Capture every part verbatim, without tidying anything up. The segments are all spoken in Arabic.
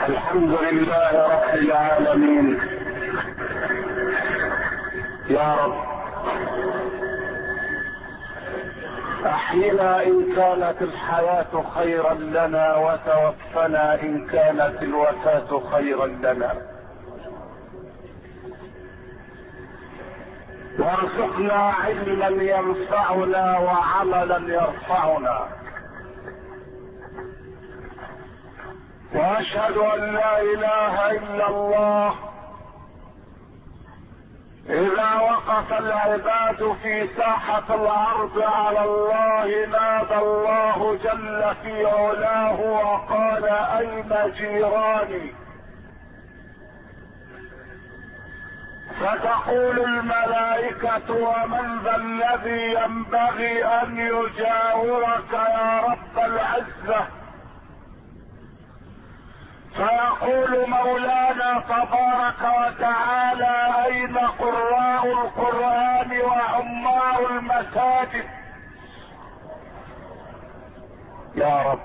الحمد لله رب العالمين. يا رب احينا ان كانت الحياة خيرا لنا، وتوفنا ان كانت الوفاة خيرا لنا، وارزقنا علما ينفعنا وعملا يرفعنا، واشهد ان لا اله الا الله. اذا وقف العباد في ساحة الارض على الله نادى الله جل في علاه وقال اين جيراني؟ فتقول الملائكة ومن ذا الذي ينبغي ان يجاورك يا رب العزة؟ فيقول مولانا تبارك وتعالى اين قراء القرآن وعمار المساجد؟ يا رب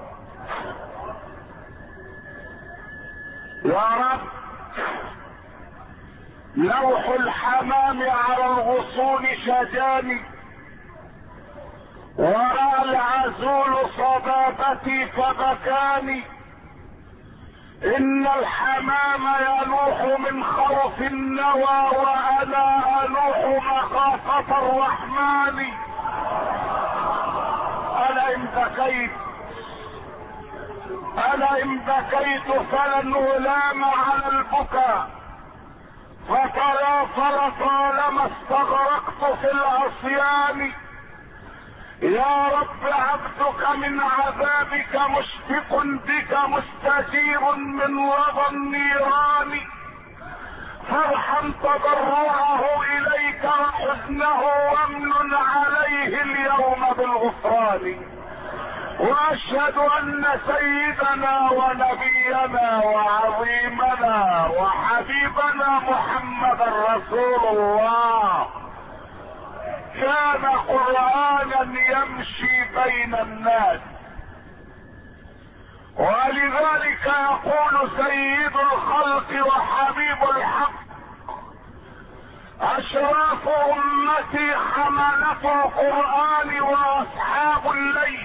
يا رب لوح الحمام على الغصون شجاني، ورأى العزول صبابتي فبكاني. ان الحمام يلوح من خوف النوى، وانا الوح مخافة الرحمن. انا ان بكيت انا ان بكيت فلن الام على البكاء، فتنافر طالما استغرقت في العصيان. يا رب عبدك من عذابك مشفق بك مستجير من لظى النيران، فارحم تضرعه اليك وحزنه وامن عليه اليوم بالغفران. واشهد ان سيدنا ونبينا وعظيمنا وحبيبنا محمد رسول الله كان قرآنا يمشي بين الناس، ولذلك يقول سيد الخلق وحبيب الحق اشراف امتي حملة القرآن واصحاب الليل.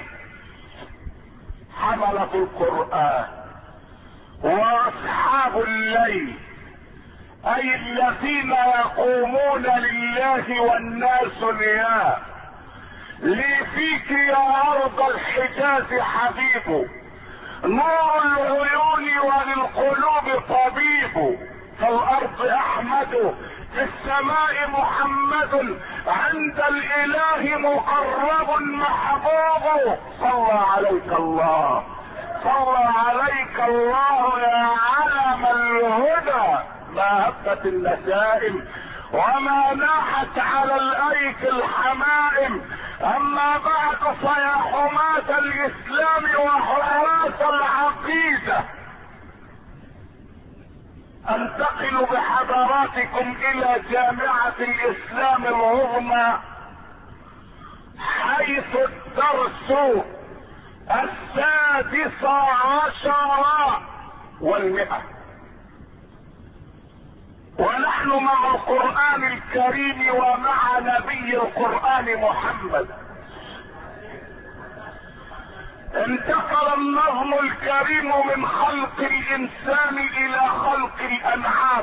حملة القرآن واصحاب الليل اي الذين يقومون لله والناس نيام. لي فيك يا ارض الحجاز حبيب، نور العيون وللقلوب طبيب. في الارض احمد، في السماء محمد، عند الاله مقرب محبوب. صلى عليك الله صلى عليك الله يا علم الهدى. ما هبت النسائم وما ناحت على الايك الحمائم. اما بعد فيا حماة الاسلام وحراس العقيدة، انتقل بحضراتكم الى جامعة الاسلام العظمى، حيث الدرس السادس عشر والمئة، ونحن مع القرآن الكريم ومع نبي القرآن محمد. انتقل النظم الكريم من خلق الانسان الى خلق الانعام.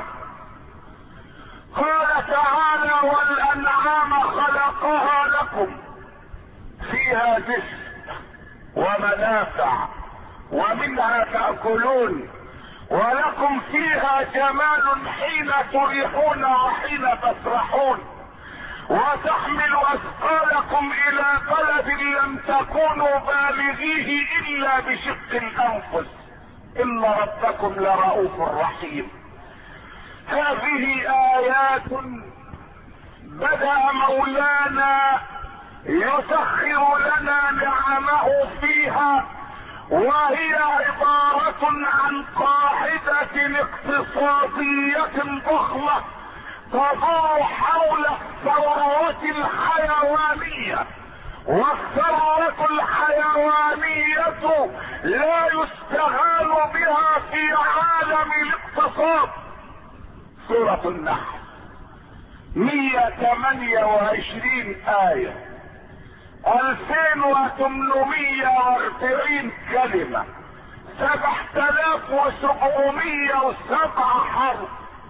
قال تعالى والانعام خلقها لكم فيها دفء ومنافع ومنها تأكلون، ولكم فيها جمال حين تريحون وحين تسرحون، وتحمل اثقالكم الى بلد لم تكونوا بالغيه الا بشق الانفس، ان ربكم لرؤوف رحيم. هذه ايات بدأ مولانا يسخر لنا نعمه فيها، وهي عبارة عن قاعدة اقتصادية ضخمة تدور حول الثروة الحيوانية. والثروة الحيوانية لا يستغال بها في عالم عالم الاقتصاد. سورة النحل مية وثمانية وعشرين آية، ألفين وثمانمية وأربعين كلمة، سبعة آلاف وسبعمية وسبعة حرف.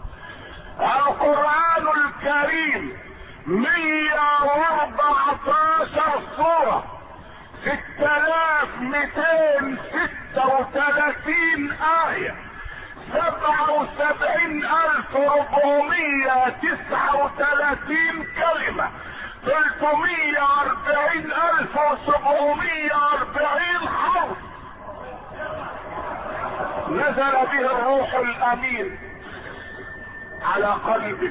القرآن الكريم مية وأربعة عشر سورة، ستة آلاف ومئتين وستة وثلاثين آية، سبعة وسبعين ألف وأربعمية وتسعة وثلاثين كلمة، ثلاثمية وأربعين ألف وسبعمية وأربعين حرف. نزل به الروح الأمين على قلبك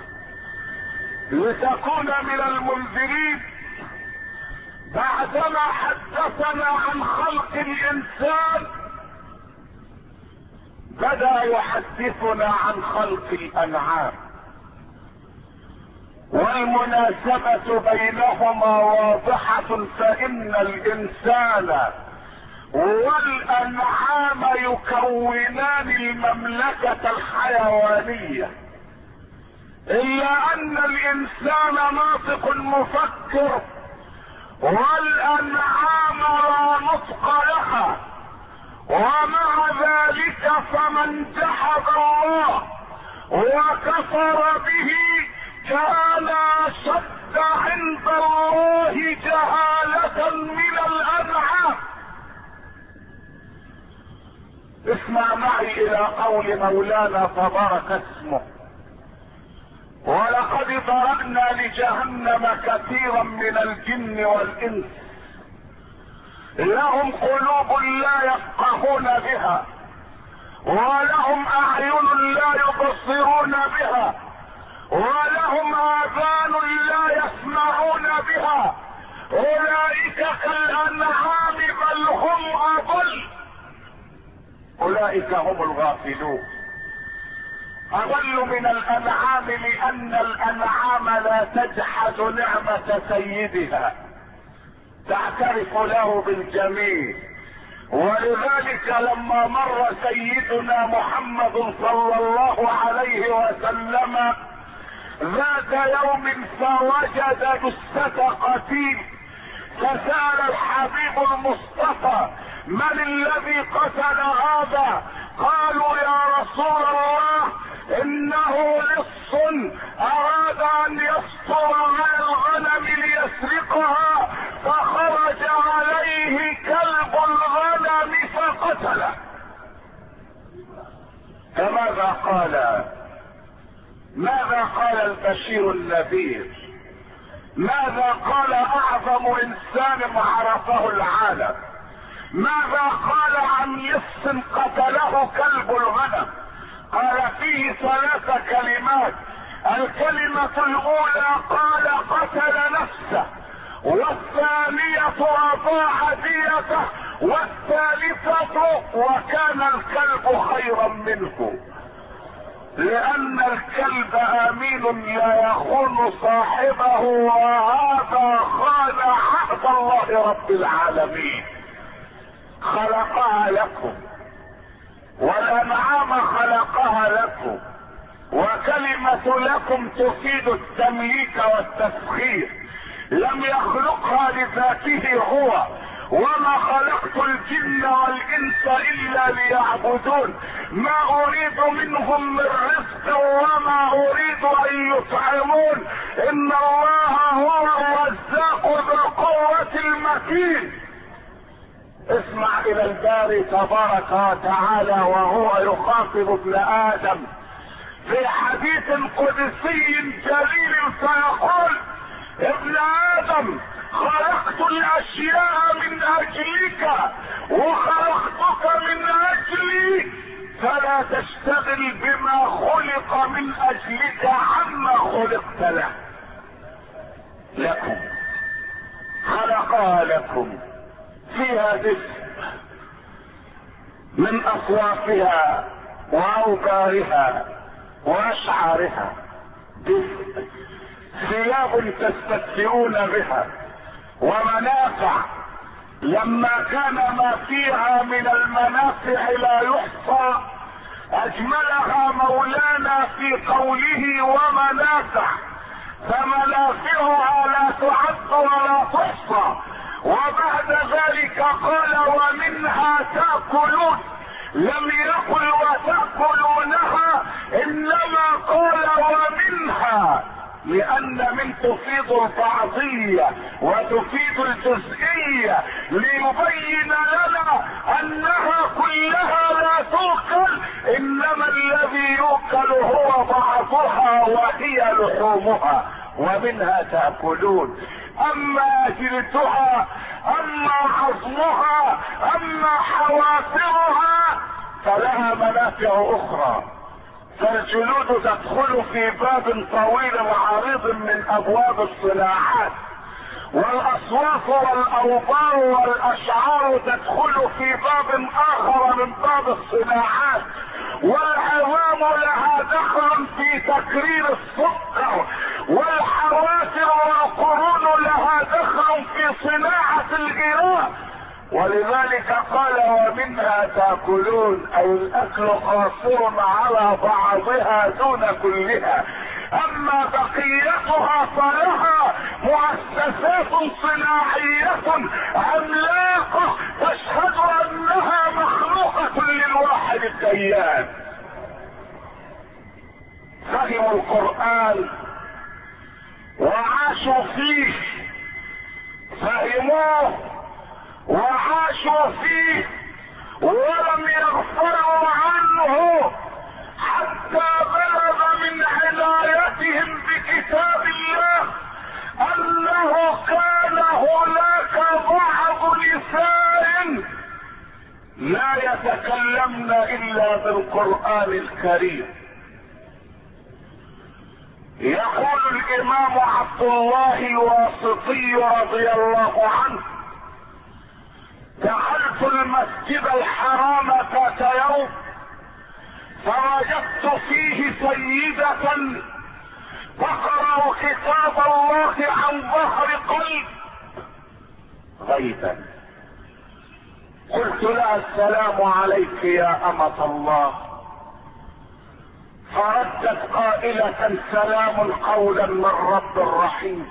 لتكون من المنذرين، بعدما حدثنا عن خلق الإنسان بدأ يحدثنا عن خلق الأنعام، والمناسبة بينهما واضحة، فإن الإنسان والأنعام يكونان المملكة الحيوانية، إلا أن الإنسان ناطق مفكر والأنعام لا نطق لها. ومع ذلك فمن جحد الله وكفر به كان أشد عند الله جهالة من الأنعام. اسمع معي إلى قول مولانا تبارك اسمه: ولقد ضربنا لجهنم كثيرا من الجن والإنس لهم قلوب لا يفقهون بها ولهم أعين لا يبصرون بها ولهم آذان لا يسمعون بها، أولئك كالأنعام بل هم أضل، أولئك هم الغافلون. أضل من الأنعام لأن الأنعام لا تجحد نعمة سيدها، تعترف له بالجميل. ولذلك لما مر سيدنا محمد صلى الله عليه وسلم ذات يوم فوجد جثة قتيل، فسأل الحبيب المصطفى: من الذي قتل هذا؟ قالوا: يا رسول الله، انه لص اراد ان يسطر على الغنم ليسرقها فخرج عليه كلب الغنم فقتله. فماذا قال؟ ماذا قال البشير النذير؟ ماذا قال اعظم انسان عرفه العالم؟ ماذا قال عن لص قتله كلب الغنم؟ قال فيه ثلاث كلمات. الكلمة الاولى قال قتل نفسه، والثانية اضاع ديته، والثالثة وكان الكلب خيرا منه، لان الكلب امين لا يخون صاحبه، وهذا خان عهد الله رب العالمين. خلقها لكم والانعام خلقها لكم، وكلمة لكم تفيد التمليك والتسخير، لم يخلقها لذاته هو، وما خلقت الجن والانس الا ليعبدون، ما اريد منهم من رزق وما اريد ان يطعمون، ان الله هو الرزاق ذو القوة المتين. اسمع الى الباري تبارك وتعالى وهو يخاطب ابن ادم في حديث قدسي جليل فيقول: ابن ادم، خلقت الاشياء من اجلك وخلقتك من اجلي، فلا تشتغل بما خلق من اجلك عما خلقت له. لكم خلقها لكم، فيها دفء من اصوافها واوبارها واشعارها، دفء، ثياب تستكثرون بها، ومنافع لما كان ما فيها من المنافع لا يحصى، واجملها مولانا في قوله ومنافع، فمنافعها لا تعد ولا تحصى. وبعد ذلك قال ومنها تأكلون، لم يقل وتأكلونها، انما قال ومنها، لان من تفيد البعضية وتفيد الجزئية ليبين لنا انها كلها لا تؤكل، انما الذي يؤكل هو بعضها وهي لحومها. ومنها تأكلون، اما جلدها، اما عظمها، اما حوافرها فلها منافع اخرى. فالجلود تدخل في باب طويل عريض من ابواب الصناعات، والاصواف والاوبار والاشعار تدخل في باب اخر من باب الصناعات، والعظام لها دخل في تكرير السكر، والحوافر والقرون لها دخل في صناعة الغذاء. ولذلك قال ومنها تأكلون، اي الاكل قاصر على بعضها دون كلها، اما بقيتها فلها مؤسسات صناعية عملاقة تشهد انها مخلوقة للواحد الديان. فهموا القرآن وعاشوا فيه، فهموه وعاشوا فيه ولم يغفلوا عنه، حتى بلغ من عنايتهم بكتاب الله انه كان هناك بعض نساء لا يتكلمن الا بالقرآن الكريم. يقول الامام عبد الله الواسطي رضي الله عنه: دخلت المسجد الحرام ذات يوم فوجدت فيه سيدة تقرأ كتاب الله عن ظهر قلب غيبا. قلت لها السلام عليك يا أمة الله، فردت قائلة سلام قولا من رب رحيم.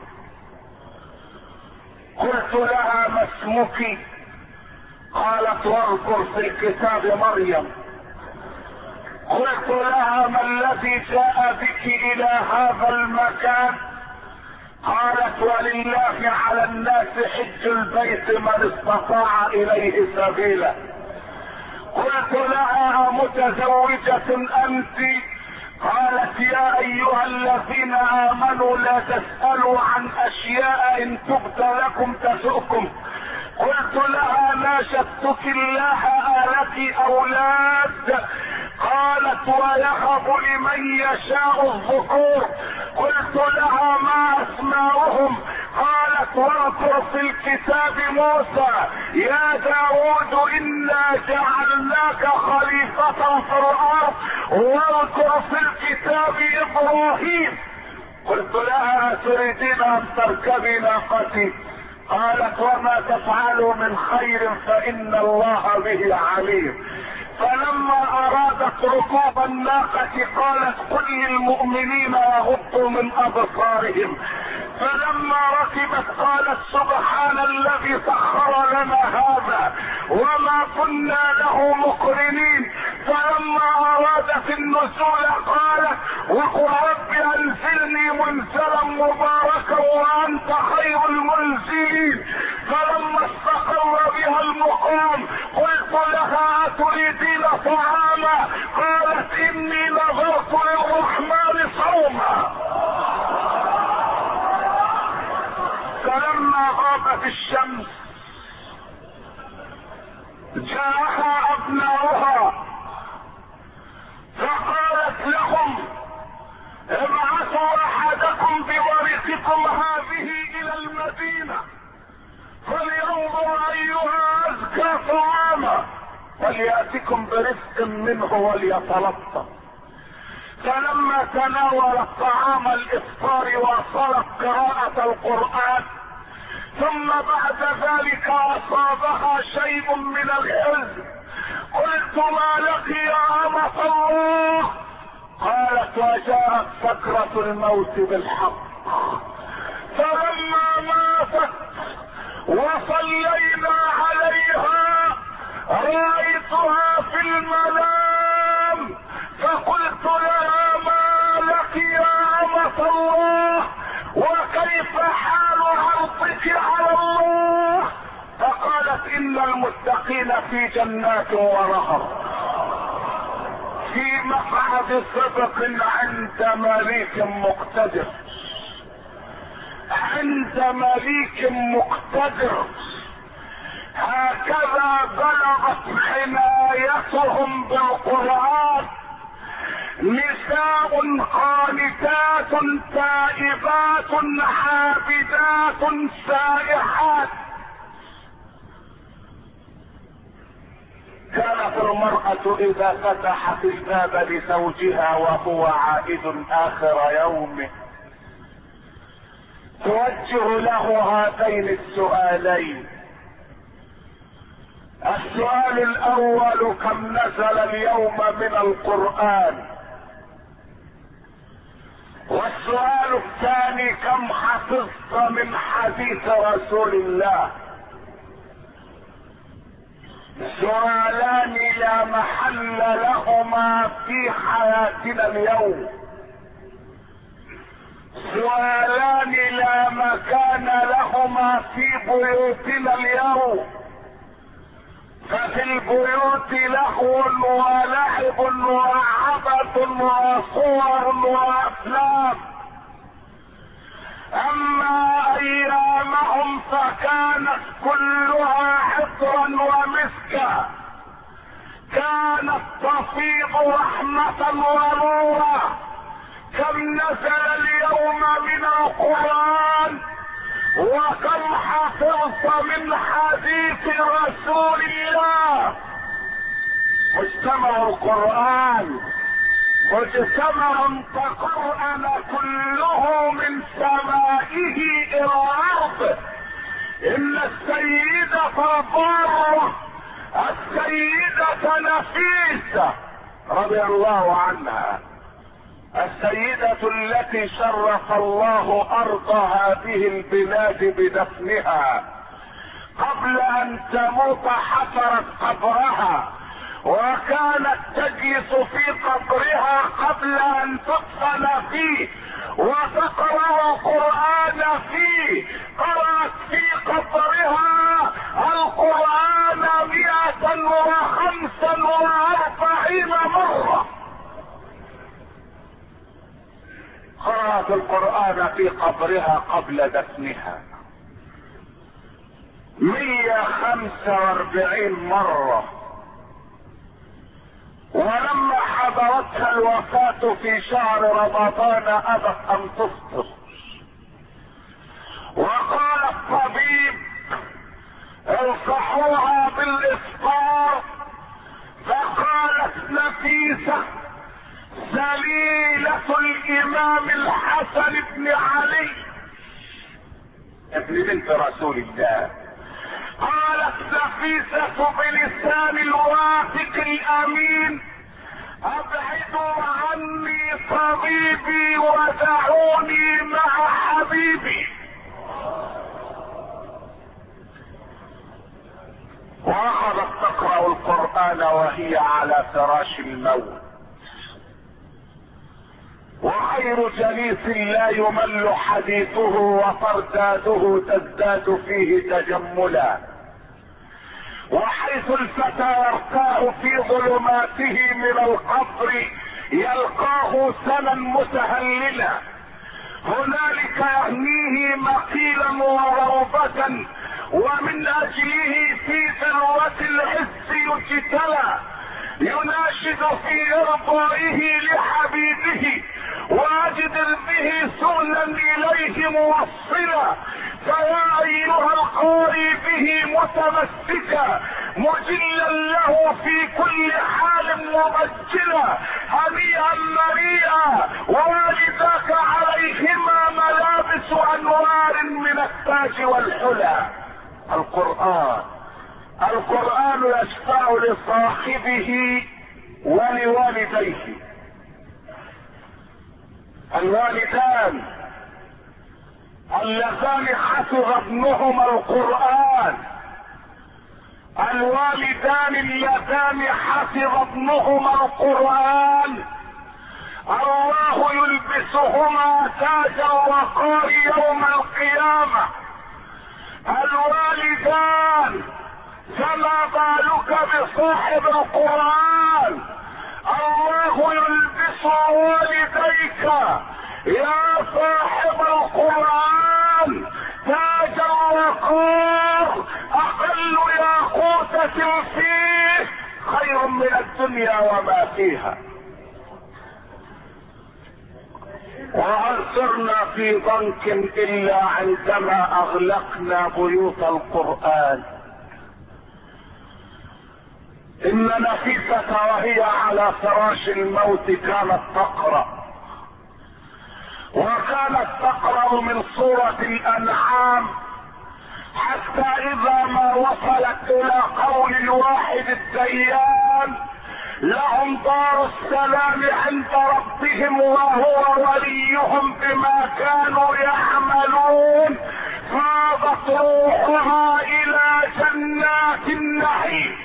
قلت لها ما اسمك؟ قالت واذكر في الكتاب مريم. قلت لها ما الذي جاء بك الى هذا المكان؟ قالت ولله على الناس حج البيت من استطاع اليه سبيلا. قلت لها متزوجة انت؟ قالت يا ايها الذين امنوا لا تسألوا عن اشياء ان تبد لكم تسؤكم. قلت لها ناشدتك الله آلك اولاد؟ قالت ويهب لمن يشاء الذكور. قلت لها ما اسماؤهم؟ قالت واذكر في الكتاب موسى يا داود انا جعلناك خليفة في الارض، واذكر في الكتاب ابراهيم. قلت لها تريدين ان تركبي ناقتي؟ قالت وما تفعلوا من خير فان الله به عليم. فلما ارادت ركوب الناقة قالت قل للمؤمنين يغضوا من ابصارهم. فلما ركبت قالت سبحان الذي سخر لنا هذا وما كنا له مقرنين. فلما ارادت النزول قالت وقل رب انزلني منزلا مباركا وانت خير المنزلين. فلما استقر بها المقام قلت لها اتريدين طعاما؟ قالت اني نظرت للرحمن صوما. فلما غابت الشمس جاءها ابناؤها فقالت لهم ابعثوا احدكم بورقكم هذه الى المدينة فلينظر ايها ازكى طعاما ولياتكم برزق منه وليتلطف. فلما تناولت طعام الافطار واصلت قراءة القرآن ثم بعد ذلك اصابها شيء من الحزن. قلت ما لك يا امة الله؟ فجاءت سكرة الموت بالحق، فلما ماتت وصلينا عليها رأيتها في المنام، فقلت لها ما لك يا أمة الله، وكيف حال عرضك على الله؟ فقالت إن المتقين في جنات ونهر في مقعد صدق عند مليك مقتدر، عند مليك مقتدر. هكذا بلغت عنايتهم بالقرآن. نساء قانتات تائبات عابدات سائحات. كانت المرأة إذا فتحت الباب لزوجها وهو عائد آخر يومه توجه له هذين السؤالين. السؤال الأول: كم نزل اليوم من القرآن؟ والسؤال الثاني: كم حفظت من حديث رسول الله؟ سؤالان لا محل لهما في حياتنا اليوم، سؤالان لا مكان لهما في بيوتنا اليوم. ففي البيوت لهو ولعب وعبث وصور وافلام، اما ايامهم فكانت كلها عطرا ومسكا، كانت تفيض رحمة ونورا. كم نزل اليوم من القرآن؟ وكم حفظت من حديث رسول الله؟ مجتمع القرآن مجتمع تقرأن كله من سمائه الى الارض. ان السيدة البارة السيدة نفيسة رضي الله عنها، السيدة التي شرف الله ارض هذه البلاد بدفنها، قبل ان تموت حفرت قبرها وكانت تجلس في قبرها قبل ان تدفن فيه وتقرأ القرآن فيه. قرأت في قبرها القرآن مئة وخمسا واربعين مرة. قرأت القرآن في قبرها قبل دفنها مئة وخمسة واربعين مرة. ولما حضرتها الوفاة في شهر رمضان ابت ان تفطر، وقال الطبيب انصحوها بالافطار، فقالت نفيسة سليلة الامام الحسن بن علي ابن بنت رسول الله، قالت نفيسة بلسان الواثق الامين: ابعدوا عني طبيبي ودعوني مع حبيبي. واخذت تقرأ القرآن وهي على فراش الموت. وخير جليس لا يمل حديثه وترداده تزداد فيه تجملا. وحيث الفتى يرتاح في ظلماته من القبر يلقاه سنا متهللا، هنالك يهنيه مقيلا وغربة، ومن اجله في ذروة العز يجتلى، يناشد في ارضائه لحبيبه واجدر به سؤلا اليه موصلا. فيا ايها القاري به متمسكا مجلا له في كل حال مبجلا، هنيئا مريئا ووالداك عليهما ملابس انوار من التاج والحلى. القرآن القرآن يشفع لصاحبه ولوالديه. الوالدان اللذان حفظ ابنهما القرآن، الوالدان اللذان حفظ ابنهما القرآن الله يلبسهما تاج الوقار يوم القيامة. الوالدان فما بالك بصاحب القرآن، الله يلبس والديك يا صاحب القرآن تاج الوقار، اقل ياقوتة فيه خير من الدنيا وما فيها. وهل صرنا في ضنك الا عندما اغلقنا بيوت القرآن؟ ان نفيسة وهي على فراش الموت كانت تقرأ، وكانت تقرأ من سورة الانعام حتى اذا ما وصلت الى قول الواحد الديان لهم دار السلام عند ربهم وهو وليهم بما كانوا يعملون، فاضت روحها الى جنات النعيم.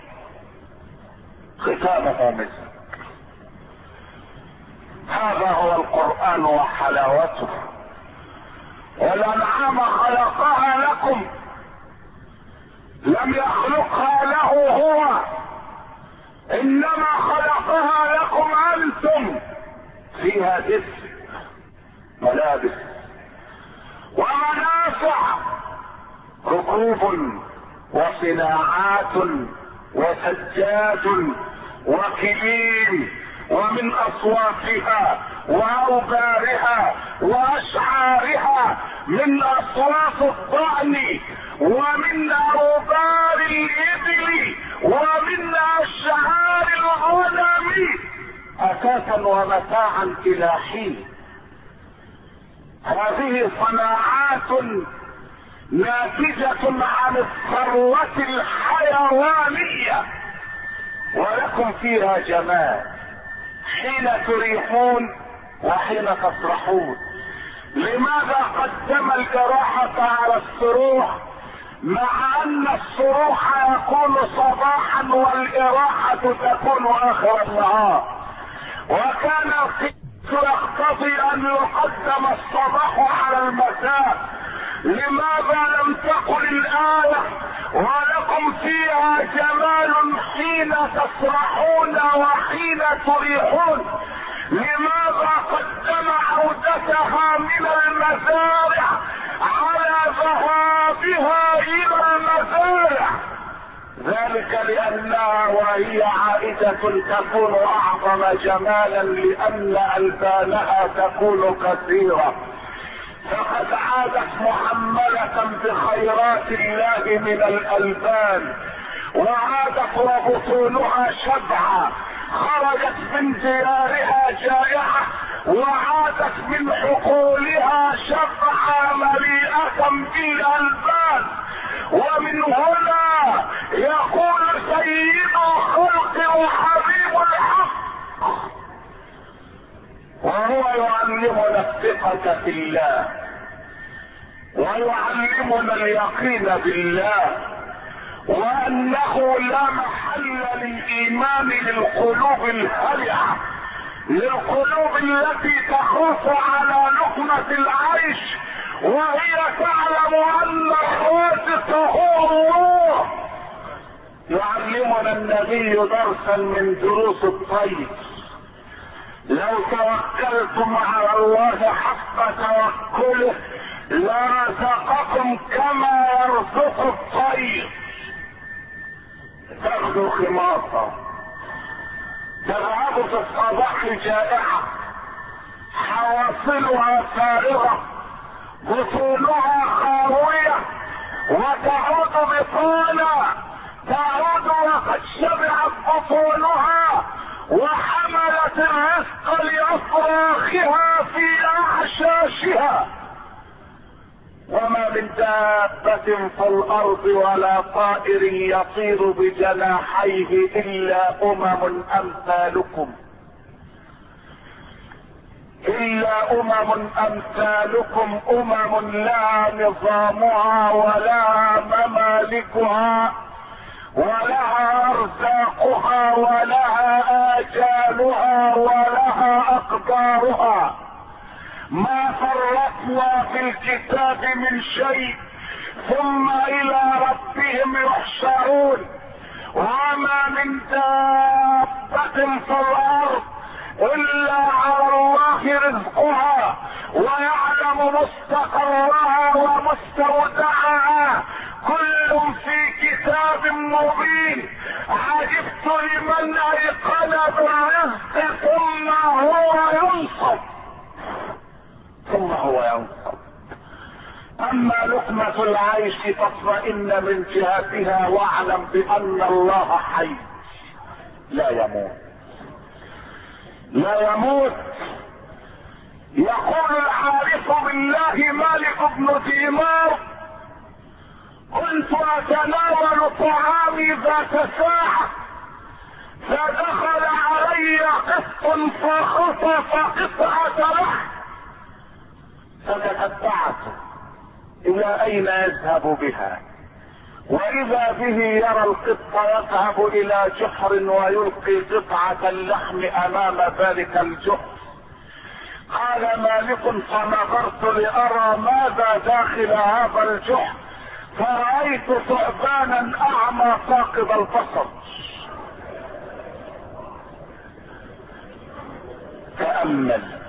ختامها مسك. هذا هو القرآن وحلاوته. والانعام خلقها لكم، لم يخلقها له هو، انما خلقها لكم انتم. فيها دفء، ملابس ومنافع، ركوب وصناعات وسجاد وكليم، ومن اصوافها واوبارها واشعارها من اصواف الضأن ومن اوبار الابل ومن اشعار الغنم اساسا ومتاعا الى حين. هذه صناعات ناتجة عن الثروة الحيوانية، ولكم فيها جمال حين تريحون وحين تسرحون. لماذا قدم الإراحة على السروح مع ان السروح يكون صباحا والإراحة تكون اخر النهار؟ وكان القياس يقتضي ان يقدم الصباح على المساء. لماذا لم تقل الآية ولكم فيها جمال حين تسرحون وحين تريحون؟ لماذا قدم عودتها من المزارع على ذهابها الى المزارع؟ ذلك لانها وهي عائدة تكون اعظم جمالا لان البانها تكون كثيرة. فقد عادت محملة بخيرات الله من الالبان، وعادت وبطونها شبعة، خرجت من ديارها جائعة وعادت من حقولها شبعة مليئة بالالبان. ومن هنا يقول سيد الخلق وحبيب الحق وهو يعلمنا الثقة في الله ويعلمنا اليقين بالله، وانه لا محل للايمان للقلوب الهلعة، للقلوب التي تخاف على لقمة العيش وهي تعلم ان الرازق هو الله. يعلمنا النبي درسا من دروس الطيب: لو توكلتم على الله حق توكله لرزقكم كما يرزق الطير. تاخذ خماصة تذهب في الصباح جائعة، حواصلها فارغة، بطونها خاوية، وتعود بطانا، تعود وقد شبعت بطونها وحملت الرزق لأفراخها في أعشاشها. وما من دابة في الأرض ولا طائر يطير بجناحيه إلا أمم أمثالكم الا امم امثالكم، امم لها نظامها ولها ممالكها ولها ارزاقها ولها اجالها ولها اقدارها. ما فرطنا في الكتاب من شيء، ثم الى ربهم يحشرون. وما من دابة في الارض الا على الله رزقها ويعلم مستقرها ومستودعها، كل في كتاب مبين. عجبت لمن ايقن بالرزق ثم هو ينصب ثم هو ينصب. اما لقمة العيش تطمئن من جهتها، واعلم بان الله حي لا يموت لا يموت. يقول العارف بالله مالك بن دينار: كنت اتناول طعامي ذات ساعة، فدخل علي قط فخطف قطعة لحم، فتتبعته الى اين يذهب بها، واذا به يرى القط يذهب الى جحر ويلقي قطعة اللحم امام ذلك الجحر. قال مالك: فنظرت لارى ماذا داخل هذا الجحر، فرأيت ثعبانا اعمى فاقد البصر. تأمل: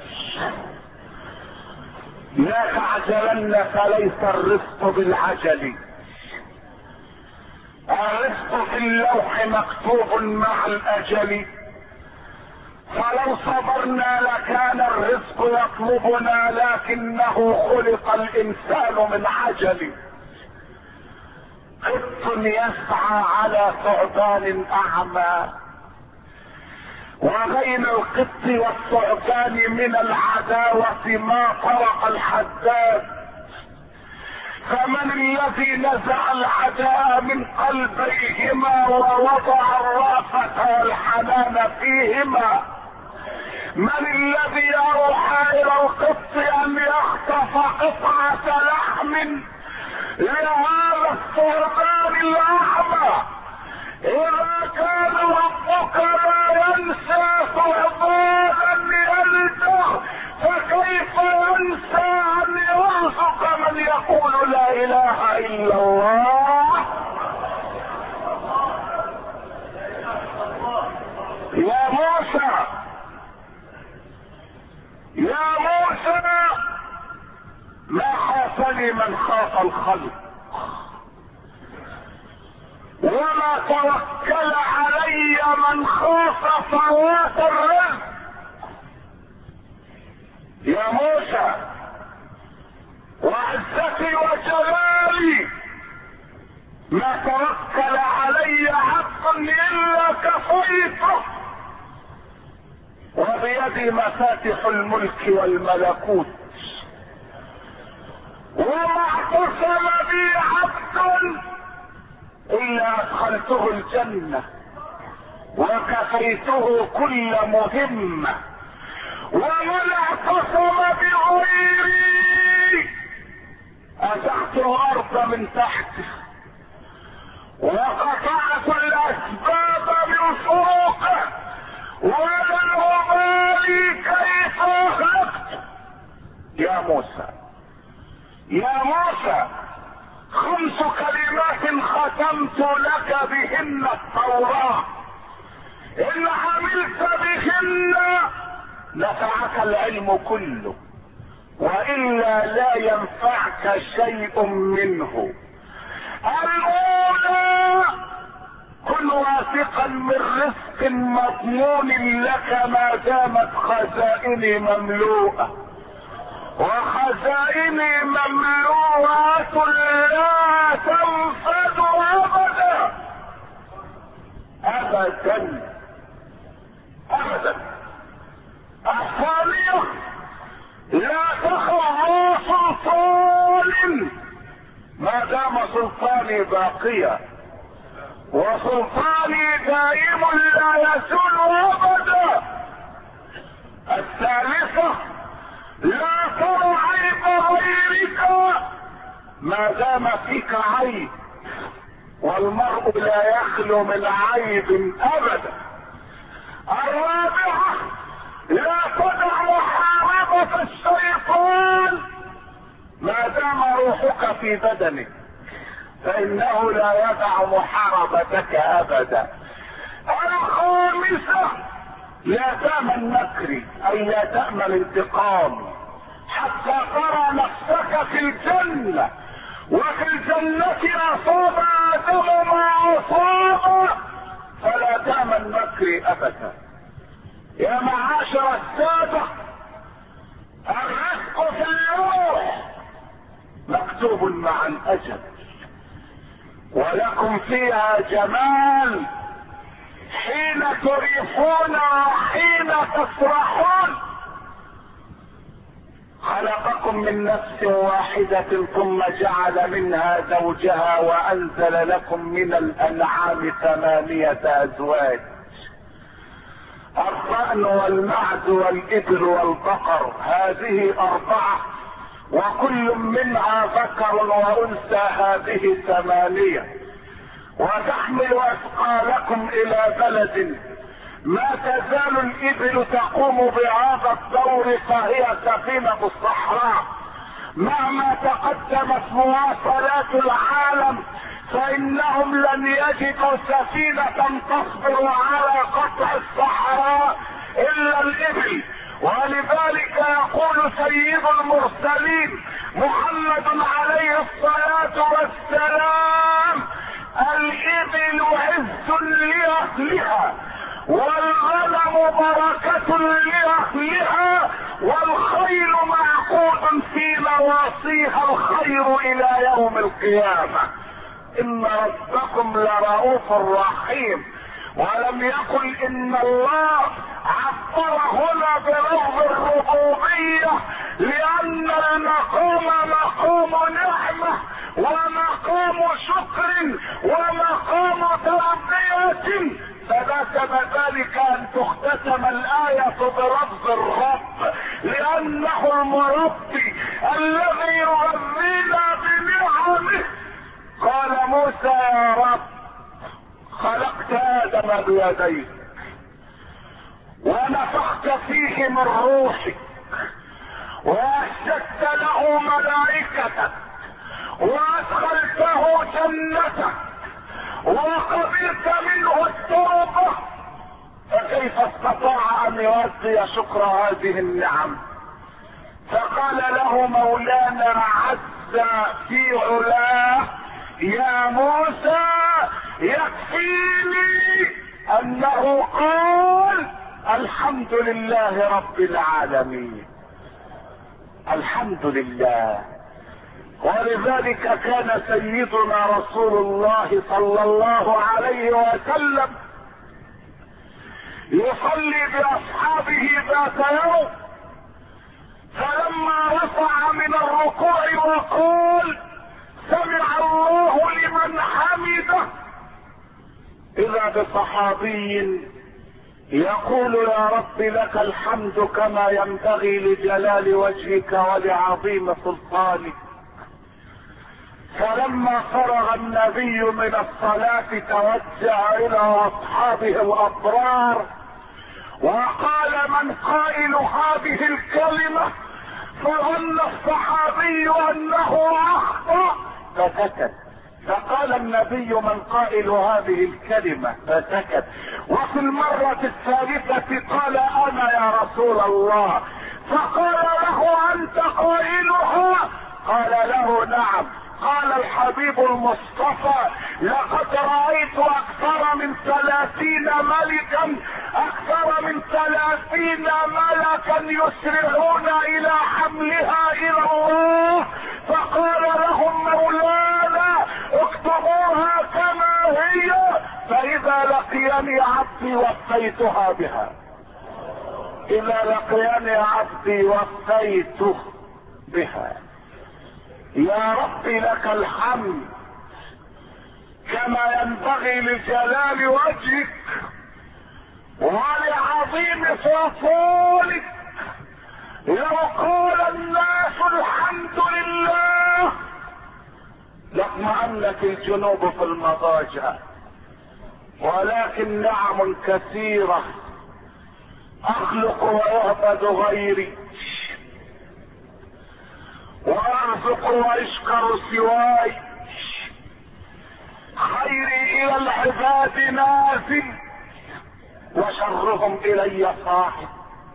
لا تعجلن فليس الرزق بالعجل، الرزق في اللوح مكتوب مع الاجل. فلو صبرنا لكان الرزق يطلبنا، لكنه خلق الانسان من عجل. قط يسعى على ثعبان اعمى، وبين القط والثعبان من العداوة ما طرق الحداد. فمن الذي نزع العداء من قلبيهما ووضع الرأفة والحنان فيهما؟ من الذي اوحى الى القط ان يخطف قطعة لحم لهذا الثعبان الاعمى؟ اذا كان ربك لا ينسى ثعبانا يلده، فكيف ينسى ان يرزق من يقول لا اله الا الله؟ يا موسى يا موسى ما خافني من خاف الخلق، وما توكل علي من خاف فوات الرزق. يا موسى وعزتي وجلالي ما توكل علي عبد الا كفيته، وبيدي مفاتح الملك والملكوت، وما اعتصم بي عبد الا ادخلته الجنة وكفيته كل مهمة، ومن اعتصم بغيري ازحت الارض من تحته وقطعت الاسباب من فوقه، ومن أبالي كيف أخلقت. يا موسى يا موسى خمس كلمات ختمت لك بهن التوراة، إن عملت بهن نفعك العلم كله، وإلا لا ينفعك شيء منه. الأولى: كن واثقا من رزق مضمون لك ما دامت خزائني مملوءة، وخزائني مملوءة لا تنفذ ابدا ابدا ابدا. الثانية: لا تخف سلطان ما دام سلطاني باقيا، وسلطاني دائم لا يزول ابدا. الثالثة: ما دام فيك عيب، والمرء لا يخلو من عيب ابدا. الرابعة، لا تدع محاربة الشيطان ما دام روحك في بدنك، فانه لا يدع محاربتك ابدا. الخامسة، لا تأمن مكري، اي لا تأمن انتقام حتى ترى نفسك في الجنة، وفي الجنة اصاب ادم ما اصاب، فلا تأمن مكري ابدا. يا معاشر السادة، الرزق في الروح مكتوب مع الاجل، ولكم فيها جمال حين تريحون وحين تسرحون. خلقكم من نفس واحدة ثم جعل منها زوجها وانزل لكم من الانعام ثمانية ازواج، الضأن والمعز والإبل والبقر، هذه أربعة، وكل منها ذكر وأنثى، هذه ثمانية. وتحمل أثقالكم إلى بلد ما تزال الإبل تقوم بهذا الدور، فهي سفينة الصحراء، مهما تقدمت مواصلات العالم فإنهم لن يجدوا سفينة تصبر على قطع الصحراء إلا الإبل. ولذلك يقول سيد المرسلين محمد عليه الصلاة والسلام: الإبل عز لأهلها، والغنم بركة لأهلها، والخيل معقود في نواصيها الخير إلى يوم القيامة. إن ربكم لرؤوف رحيم. ولم يقل إن الله عبر هنا بلفظ الربوبية، لأن المقام مقام نعمة ومقام شكر ومقام تربية، فناسب ذلك أن تختتم الآية بلفظ الرب، لأنه المربي الذي يغذينا بنعمه. قال موسى: يا رب، خلقت آدم بيديك ونفخت فيه من روحك وأسجدت له ملائكتك وأدخلته جنتك وقبلت منه التوبة، فكيف استطاع أن يؤدي شكر هذه النعم؟ فقال له مولانا عز في علاه: يا موسى، يكفيني انه قال الحمد لله رب العالمين. الحمد لله. ولذلك كان سيدنا رسول الله صلى الله عليه وسلم يصلي باصحابه ذات يوم، فلما رفع من الركوع وقال: سمع الله لمن حمده، اذا بصحابي يقول: يا رب لك الحمد كما ينبغي لجلال وجهك ولعظيم سلطانك. فلما فرغ النبي من الصلاة توجه الى اصحابه الابرار وقال: من قائل هذه الكلمة؟ فظن الصحابي انه اخطأ فسكت، فقال النبي: من قائل هذه الكلمة؟ فسكت. وفي المرة الثالثة قال: انا يا رسول الله. فقال له: انت قائلها؟ قال له: نعم. قال الحبيب المصطفى: لقد رأيت اكثر من ثلاثين ملكا اكثر من ثلاثين ملكا يسرعون الى حملها الى الله. فقال لهم مولانا: اكتبوها كما هي، فاذا لقيني عبدي وفيتها بها. اذا لقيني عبدي وفيته بها. يا رب لك الحمد كما ينبغي لجلال وجهك ولعظيم سلطانك. لو قال الناس الحمد لله لاطمأنت الجنوب في المضاجع، ولكن نعم كثيرة اخلق ويعبد غيري، وارزق ويشكر سواي، خيري الى العباد نازل وشرهم الي صاحب،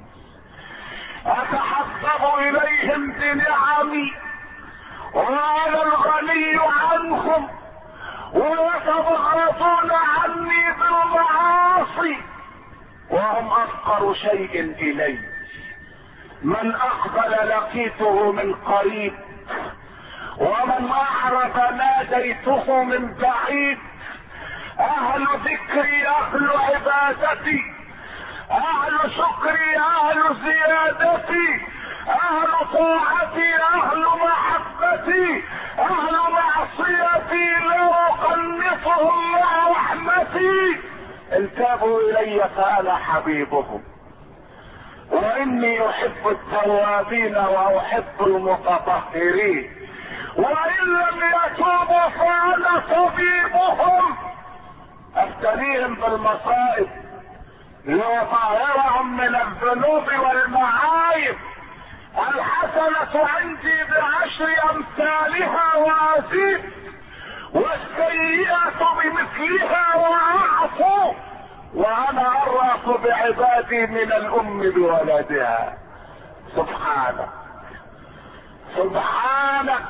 اتحسب اليهم بنعمي وانا الغني عنهم، ويتبغضون عني بالمعاصي وهم افقر شيء الي. من اقبل لقيته من قريب، ومن اعرض ناديته من بعيد. اهل ذكري اهل عبادتي، اهل شكري اهل زيادتي، اهل طاعتي اهل محبتي، اهل معصيتي لا اقنطهم مع رحمتي. انتبهوا الي فانا حبيبهم، واني احب التوابين واحب المتطهرين، وان لم يتوبوا فانا طبيبهم. ابتليهم بالمصائب ليطهرهم من الذنوب والمعايب. الحسنة عندي بعشر امثالها وازيد، والسيئة بمثلها واعفو، وانا ارأف بعبادي من الام بولدها. سبحانك سبحانك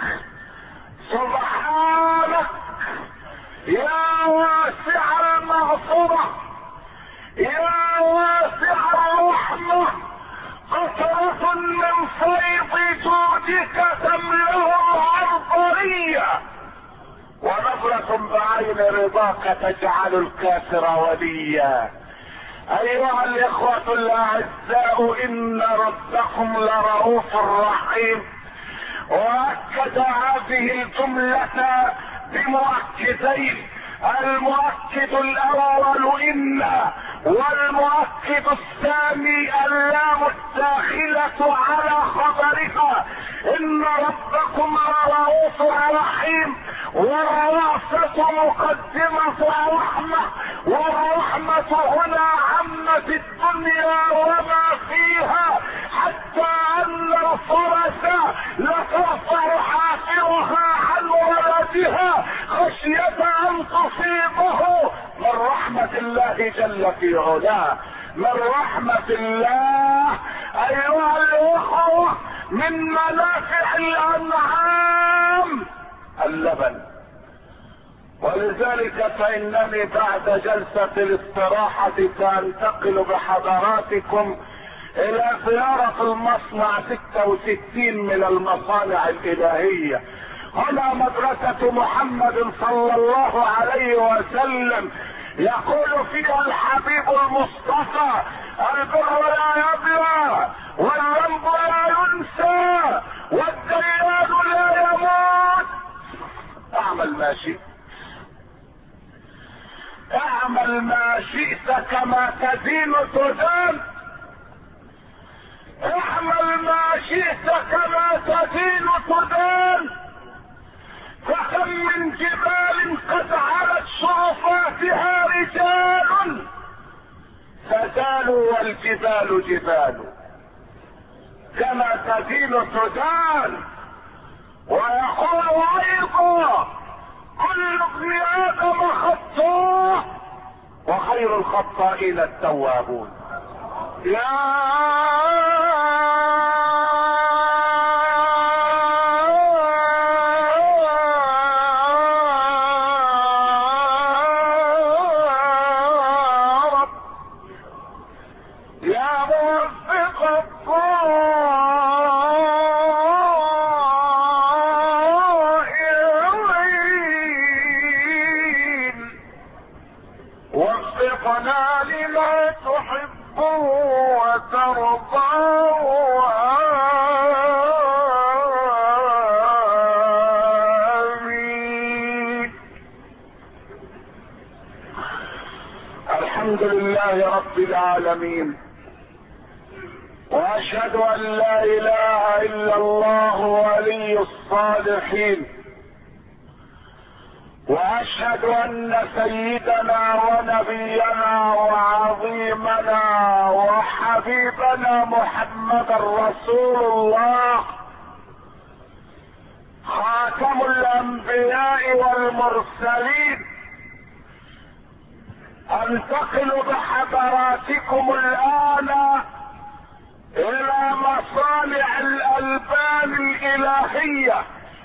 سبحانك يا واسع المغفرة، يا واسع الرحمة، قطرة من فيض جودك تملأ العرضية، ونظرة بعين رضاك تجعل الكافر وليا. ايها الاخوة الاعزاء، ان ربكم لرؤوف رحيم، واكد هذه الجملة بمؤكدين. المؤكد الاول ان، والمؤكد الثاني اللام الداخلة على خبرها. ان ربكم لرؤوف رحيم، والرأفة مقدمة الرحمة، والرحمة هنا عمت الدنيا وما فيها، حتى ان الفرس لترفع حافرها عن ولدها خشية ان تصيبه. من رحمة الله جل في علاه، من رحمة الله ايها الاخوة، من منافع الانعام اللبن. ولذلك فانني بعد جلسة الاستراحة سانتقل بحضراتكم الى زيارة المصنع ستة وستين من المصانع الالهية. هنا مدرسة محمد صلى الله عليه وسلم، يقول فيها الحبيب المصطفى: البر لا يبلى، والذنب لا ينسى، والديان لا يموت. اعمل ما شئت، اعمل ما شئت كما تدين تدان، اعمل ما شئت كما تدين تدان. فكم من جبال قد علت شرفاتها رجال فزالوا والجبال جبال، كما تدين تدان. ويقول ايضا: كل ابن ادم خطاء وخير الخطائين التوابون. يا وفقنا لما تحب وترضى. آمين. الحمد لله رب العالمين، واشهد ان لا اله الا الله ولي الصالحين، واشهد ان سيدنا ونبينا وعظيمنا وحبيبنا محمدا رسول الله خاتم الانبياء والمرسلين. انتقل بحضراتكم الان الى مصانع الالبان الالهيه.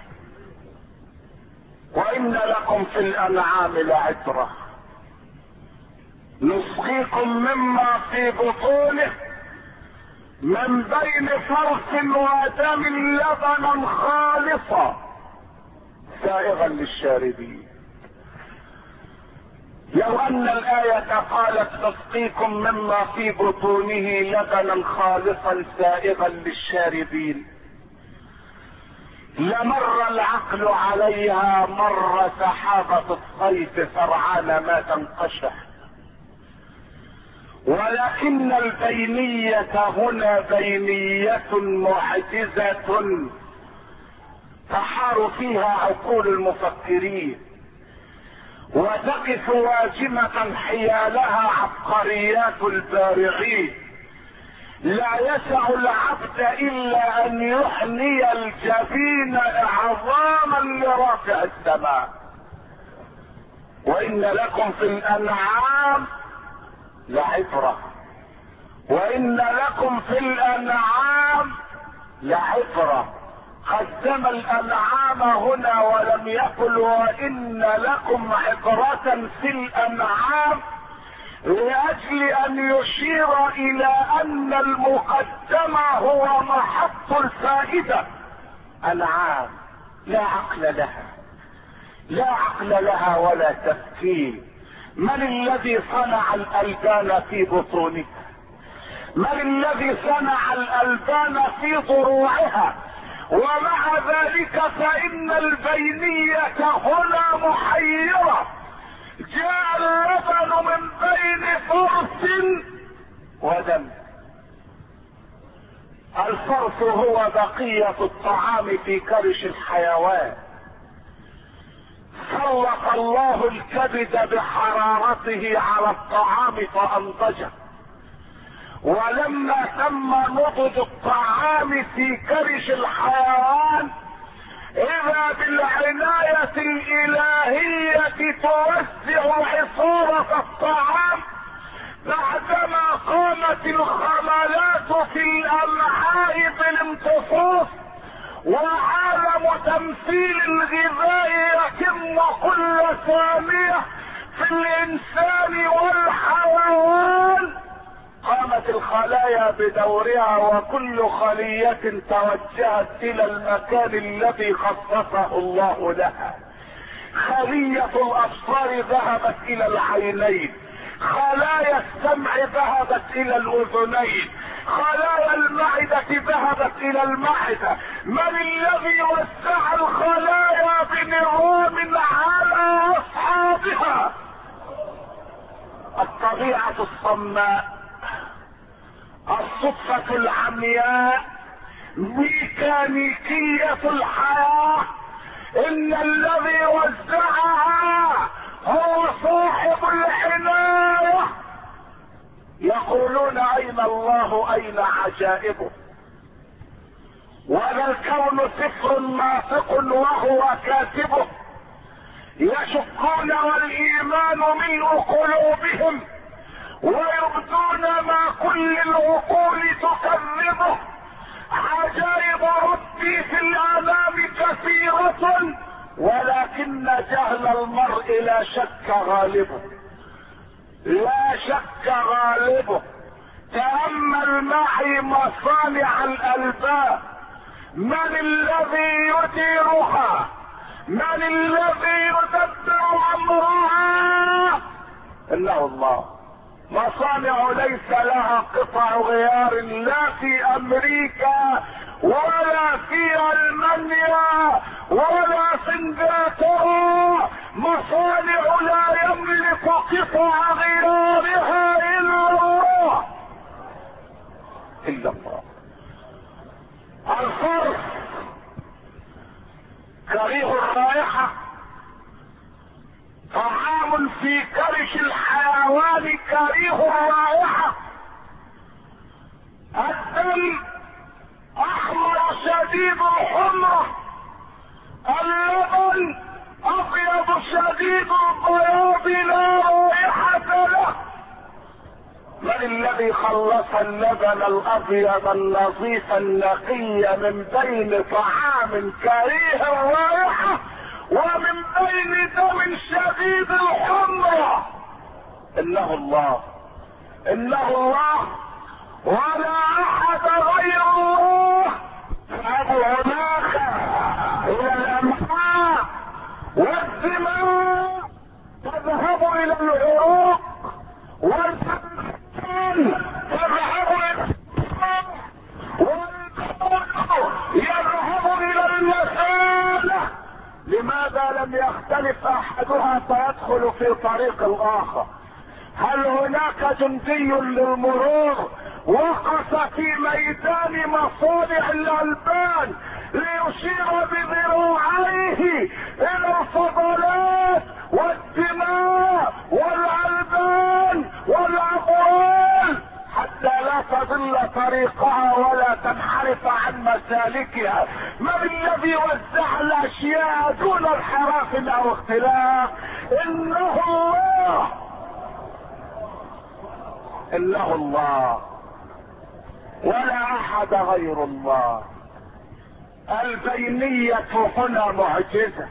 وان لكم في الانعام لعبره، نسقيكم مما في بطونه من بين فرث ودم لبنا خالصا سائغا للشاربين. لو ان الايه قالت نسقيكم مما في بطونه لبنا خالصا سائغا للشاربين لمر العقل عليها مر سحابة الصيف سرعان ما تنقشع. ولكن البينية هنا بينية معجزة تحار فيها عقول المفكرين وتقف واجمة حيالها عبقريات البارعين. لا يسع العبد الا ان يحني الجبين اعظاما لرافع السماء. وان لكم في الانعام لعبرة، وان لكم في الانعام لعبرة. قدم الانعام هنا ولم يقل وان لكم عبرة في الانعام، لاجل ان يشير الى ان المقدم هو محط الفائدة. انعام لا عقل لها، لا عقل لها ولا تفكير. من الذي صنع الالبان في بطونها؟ من الذي صنع الالبان في ضروعها؟ ومع ذلك فان البينية هنا محيرة. جاء اللبن من بين فرث ودم. الفرث هو بقية الطعام في كرش الحيوان. سلط الله الكبد بحرارته على الطعام فانضجه. ولما تم نضج الطعام في كرش الحيوان اذا بالعناية الالهية توزع عصارة الطعام بعدما قامت الخملات في الامعاء بالامتصاص. وعالم تمثيل الغذاء يتم كل ثانية في الانسان والحيوان. قامت الخلايا بدورها وكل خلية توجهت الى المكان الذي خصصه الله لها. خلية الابصار ذهبت الى العينين، خلايا السمع ذهبت الى الاذنين، خلايا المعدة ذهبت الى المعدة. من الذي وسع الخلايا بنظام على اصحابها؟ الطبيعة الصماء، الصدفة العمياء، ميكانيكية الحياة. ان الذي وزعها هو صاحب العناية. يقولون اين الله اين عجائبه؟ ولا الكون سفر ناطق وهو كاتبه. يشكون والايمان ملء قلوبهم ويبدون ما كل العقول تكذبه. عجائب ربي في الانام كثيرة ولكن جهل المرء لا شك غالبه، لا شك غالبه. تأمل معي مصانع الألبان. من الذي يديرها؟ من الذي يدبر أمرها؟ إنه الله. مصانع ليس لها قطع غيار لا في أمريكا ولا في ألمانيا ولا في انجلترا. مصانع لا يملك قطع غيارها إلا الله، إلا الله. الفرس كريه الرائحة الحيوان كريه الرائحة. الدم احمر شديد الحمرة، اللبن ابيض شديد البياض لا رائحة له. من الذي خلص اللبن الابيض النظيف النقي من بين طعام كريه الرائحة ومن بين دم شديد الحمرة؟ انه الله، انه الله ولا احد غير الله. فابو هناك الى الامعاء والدماء تذهب الى العروق والفم تذهب الى والقلب يذهب الى المسالة. لماذا لم يختلف احدها فيدخل في طريق الاخر؟ هل هناك جندي للمرور وقف في ميدان مصانع الالبان ليشير بذراعيه الى الفضلات والدماء والالبان والاموال حتى لا تضل طريقها ولا تنحرف عن مسالكها؟ من الذي وزع الاشياء دون انحراف او اختلاف؟ انه الله، انه الله ولا احد غير الله. البينية هنا معجزة.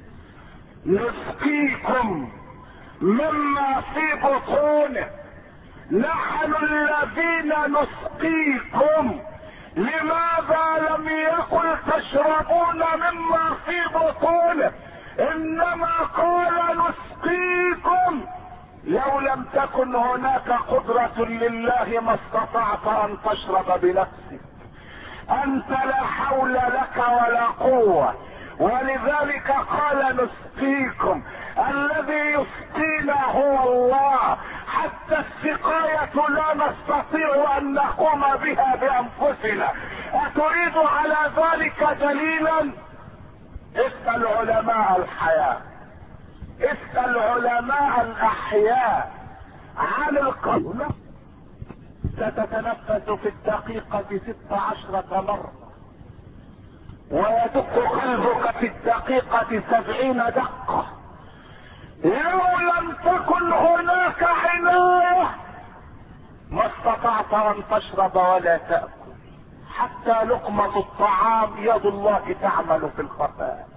نسقيكم مما في بطونه، نحن الذين نسقيكم. لماذا لم يقل تشربون مما في بطونه، انما قال نسقيكم؟ لو لم تكن هناك قدرة لله ما استطعت ان تشرب بنفسك. انت لا حول لك ولا قوة، ولذلك قال نسقيكم. الذي يسقينا هو الله. حتى السقاية لا نستطيع ان نقوم بها بانفسنا. اتريد على ذلك دليلا؟ اسأل علماء الحياة، اسأل علماء الاحياء عن القلب. ستتنفس في الدقيقة ست عشرة مرة، ويدق قلبك في الدقيقة سبعين دقة. لو لم تكن هناك عناية ما استطعت ان تشرب ولا تأكل. حتى لقمة الطعام يد الله تعمل في الخفاء.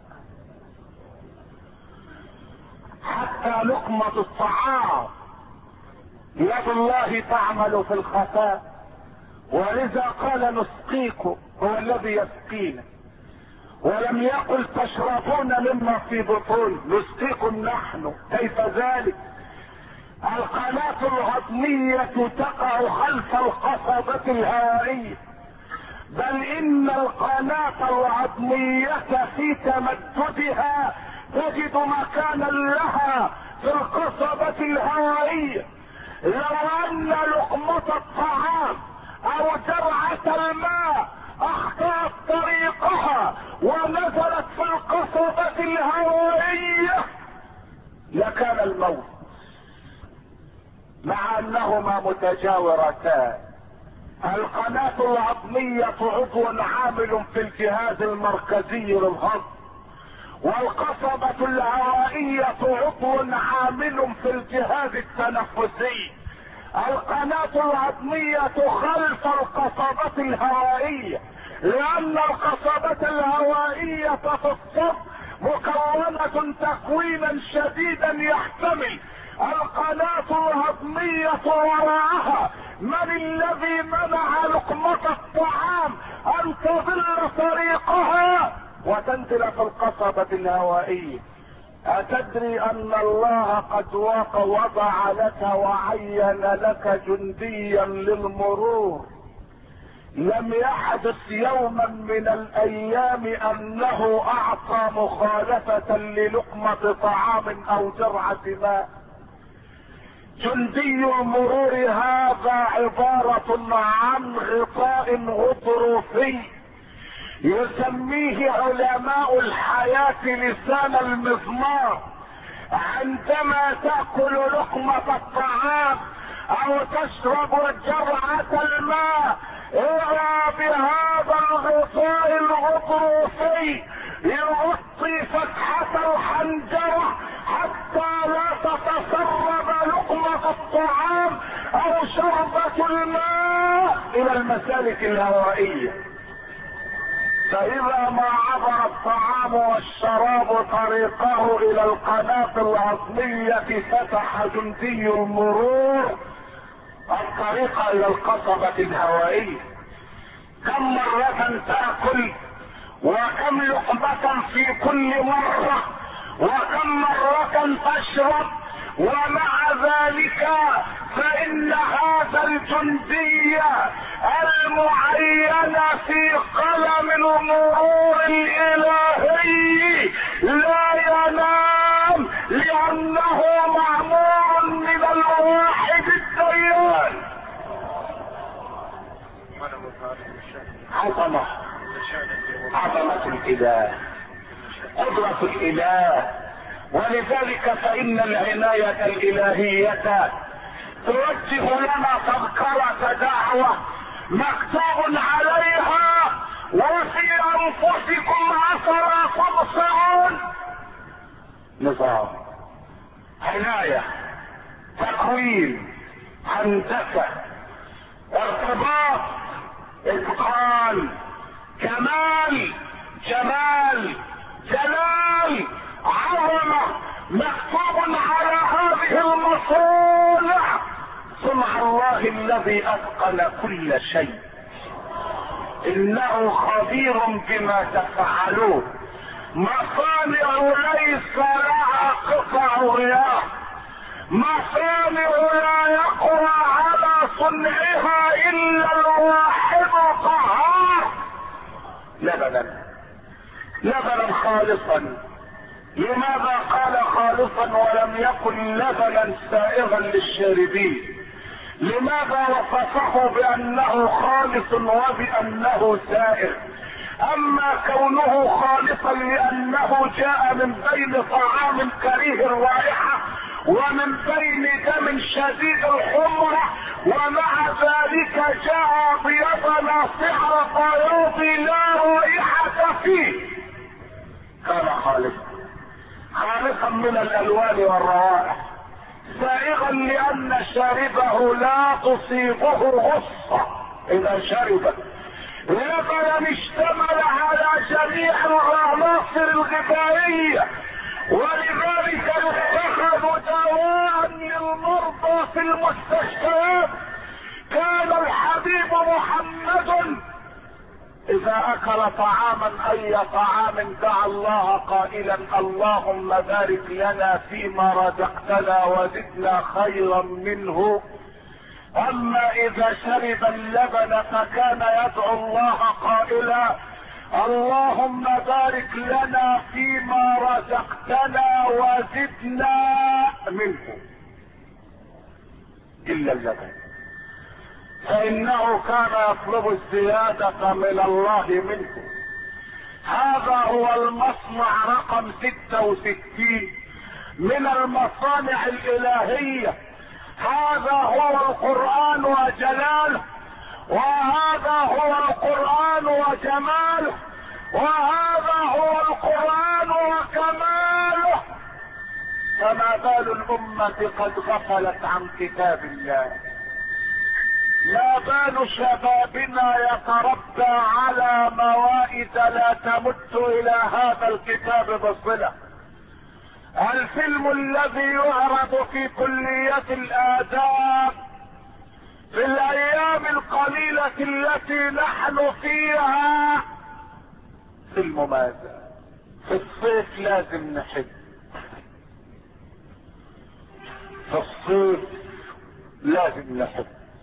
حتى لقمة الطعام يد الله تعمل في الخفاء. ولذا قال نسقيكم، هو الذي يسقينا، ولم يقل تشربون مما في بطون. نسقيكم نحن. كيف ذلك؟ القناة الهضمية تقع خلف القصبة الهوائية، بل ان القناة العظمية في تمددها تجد مكانا لها في القصبة الهوائية. لو ان لقمة الطعام او جرعة الماء اخطأت طريقها ونزلت في القصبة الهوائية لكان الموت، مع انهما متجاورتان. القناة العظمية عضو عامل في الجهاز المركزي للهضم، والقصبة الهوائية عضو عامل في الجهاز التنفسي. القناة العظمية خلف القصبة الهوائية، لان القصبة الهوائية في الصدر مكونة تكوينا شديدا يحتمل القناة الهضمية وراءها. من الذي منع لقمة الطعام ان تضل طريقها وتنزل في القصبة الهوائية؟ اتدري ان الله قد وضع لك وعين لك جنديا للمرور؟ لم يحدث يوما من الايام انه اعطى مخالفة للقمة طعام او جرعة ماء. جندي المرور هذا عبارة عن غطاء غضروفي يسميه علماء الحياة لسان المزمار، عندما تأكل لقمة الطعام او تشرب جرعة الماء، اذا بهذا الغطاء الغضروفي يغطي فتحة الحنجرة حتى لا تتسرب لقمة الطعام او شربة الماء الى المسالك الهوائية. فاذا ما عبر الطعام والشراب طريقه الى القناة الهضمية فتح جندي المرور الطريق الى القصبة الهوائية. كم مرة تأكل وكم لقمة في كل مرة وكم مرة تشرب، ومع ذلك فإن هذا الجندي المعين في قلم المرور الإلهي لا ينام، لأنه معمور من الواحد الديان. عظمة عظمة الإله، قدرة الإله. ولذلك فإن العناية الإلهية توجه لنا تذكرة دعوة مكتوب عليها وفي أنفسكم أفلا تبصرون. نظام، عناية، تكوين، هندسة، ارتباط، اتقان، كمال، جمال، جلال، عظمة، مكتوب على هذه المصانع صنع الله الذي اتقن كل شيء، انه خبير بما تفعلون. مصانع ليس لها قطع غيار، مصانع لا يقوى على صنعها الا الواحد القهار. لبنا لبنا خالصا. لماذا قال خالصا ولم يكن لبنا سائغا للشاربين؟ لماذا وصفه بانه خالص وبانه سائغ؟ اما كونه خالصا لانه جاء من بين طعام كريه الرائحة ومن بين دم شديد الحمرة، ومع ذلك جاء ابيض ناصع البياض لا رائحة فيه. كان خالصا خالصا من الالوان والروائح، سائغا لان شاربه لا تصيبه غصة اذا شرب. لبنا اشتمل على جميع العناصر الغذائية، ولذلك اتخذوا دواء للمرضى في المستشفيات. كان الحبيب محمد اذا اكل طعاما اي طعام دعا الله قائلا اللهم بارك لنا فيما رزقتنا وزدنا خيرا منه. اما اذا شرب اللبن فكان يدعو الله قائلا اللهم بارك لنا فيما رزقتنا وزدنا منه، الا اللبن، فانه كان يطلب الزيادة من الله منه. هذا هو المصنع رقم ستة وستين من المصانع الالهية. هذا هو القرآن وجلاله، وهذا هو القرآن وجماله، وهذا هو القرآن وكماله. فما بال الأمة قد غفلت عن كتاب الله؟ ما بال شبابنا يتربى على موائد لا تمت الى هذا الكتاب بصلة؟ الفيلم الذي يعرض في كلية الآداب في الايام القليلة التي نحن فيها فيلم ماذا؟ في الصيف لازم نحب، في الصيف لازم نحب،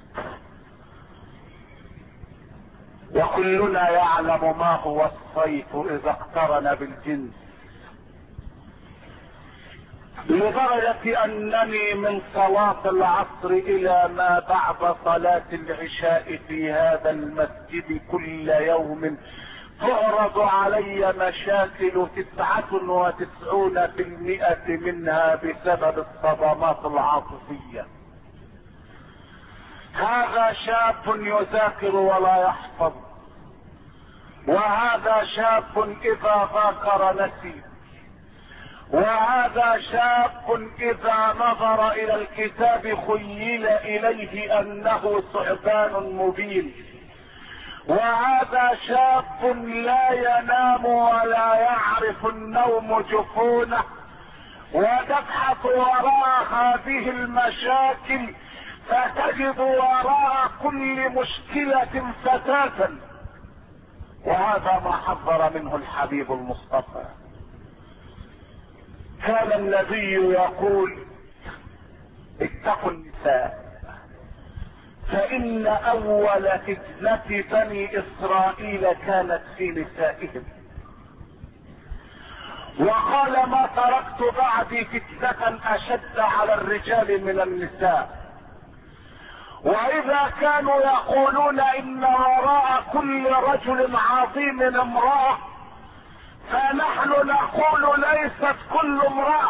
وكلنا يعلم ما هو الصيف اذا اقترن بالجنس، لدرجة انني من صلاة العصر الى ما بعد صلاة العشاء في هذا المسجد كل يوم تعرض علي مشاكل تسعة وتسعون في المئة منها بسبب الصدمات العاطفية. هذا شاب يذاكر ولا يحفظ، وهذا شاب اذا ذاكر نسي، وهذا شاب اذا نظر الى الكتاب خيل اليه انه ثعبان مبين، وهذا شاب لا ينام ولا يعرف النوم جفونه، وتبحث وراء هذه المشاكل فتجد وراء كل مشكلة فتاة. وهذا ما حذر منه الحبيب المصطفى. كان النبي يقول اتقوا النساء فإن أول فتنة بني إسرائيل كانت في نسائهم، وقال ما تركت بعدي فتنة أشد على الرجال من النساء. وإذا كانوا يقولون إن وراء كل رجل عظيم امرأة، فنحن نقول ليست كل امرأة،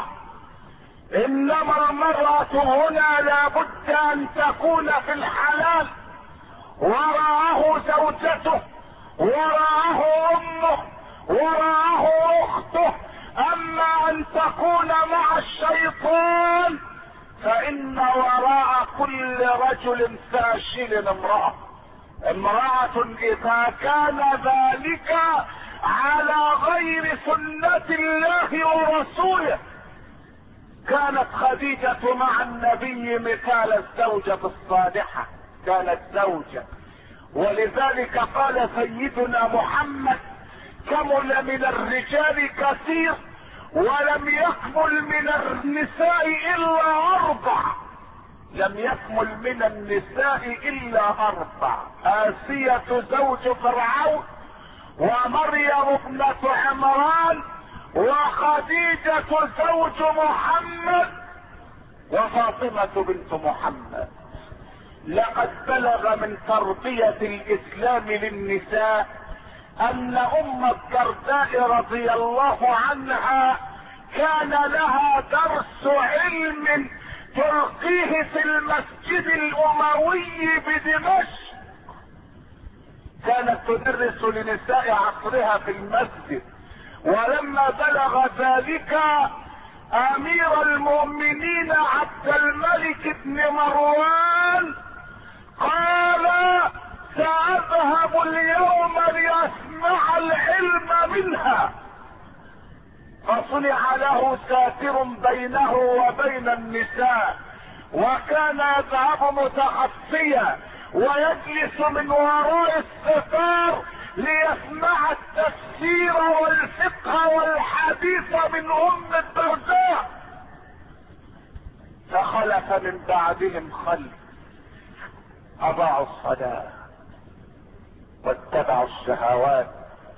إنما المرأة هنا لابد أن تكون في الحلال، وراءه زوجته، وراءه أمه، وراءه أخته. أما أن تكون مع الشيطان فإن وراء كل رجل فاشل امرأة. امرأة إذا كان ذلك على غير سنة الله ورسوله. كانت خديجة مع النبي مثال الزوجة الصالحة، كانت زوجة، ولذلك قال سيدنا محمد كمل من الرجال كثير ولم يكمل من النساء الا اربع. لم يكمل من النساء الا اربع: آسية زوج فرعون، ومريم ابنة عمران، وخديجة زوج محمد، وفاطمة بنت محمد. لقد بلغ من تربية الاسلام للنساء ان ام الدرداء رضي الله عنها كان لها درس علم تلقيه في المسجد الاموي بدمشق. كانت تدرس لنساء عصرها في المسجد، ولما بلغ ذلك امير المؤمنين عبد الملك بن مروان قال سأذهب اليوم لأسمع العلم منها. فصنع له ساتر بينه وبين النساء، وكان يذهب متخفيا ويجلس من وراء الستار ليسمع التفسير والفقه والحديث من ام الدرداء. فخلف من بعدهم خلف اضاعوا الصلاة واتبعوا الشهوات.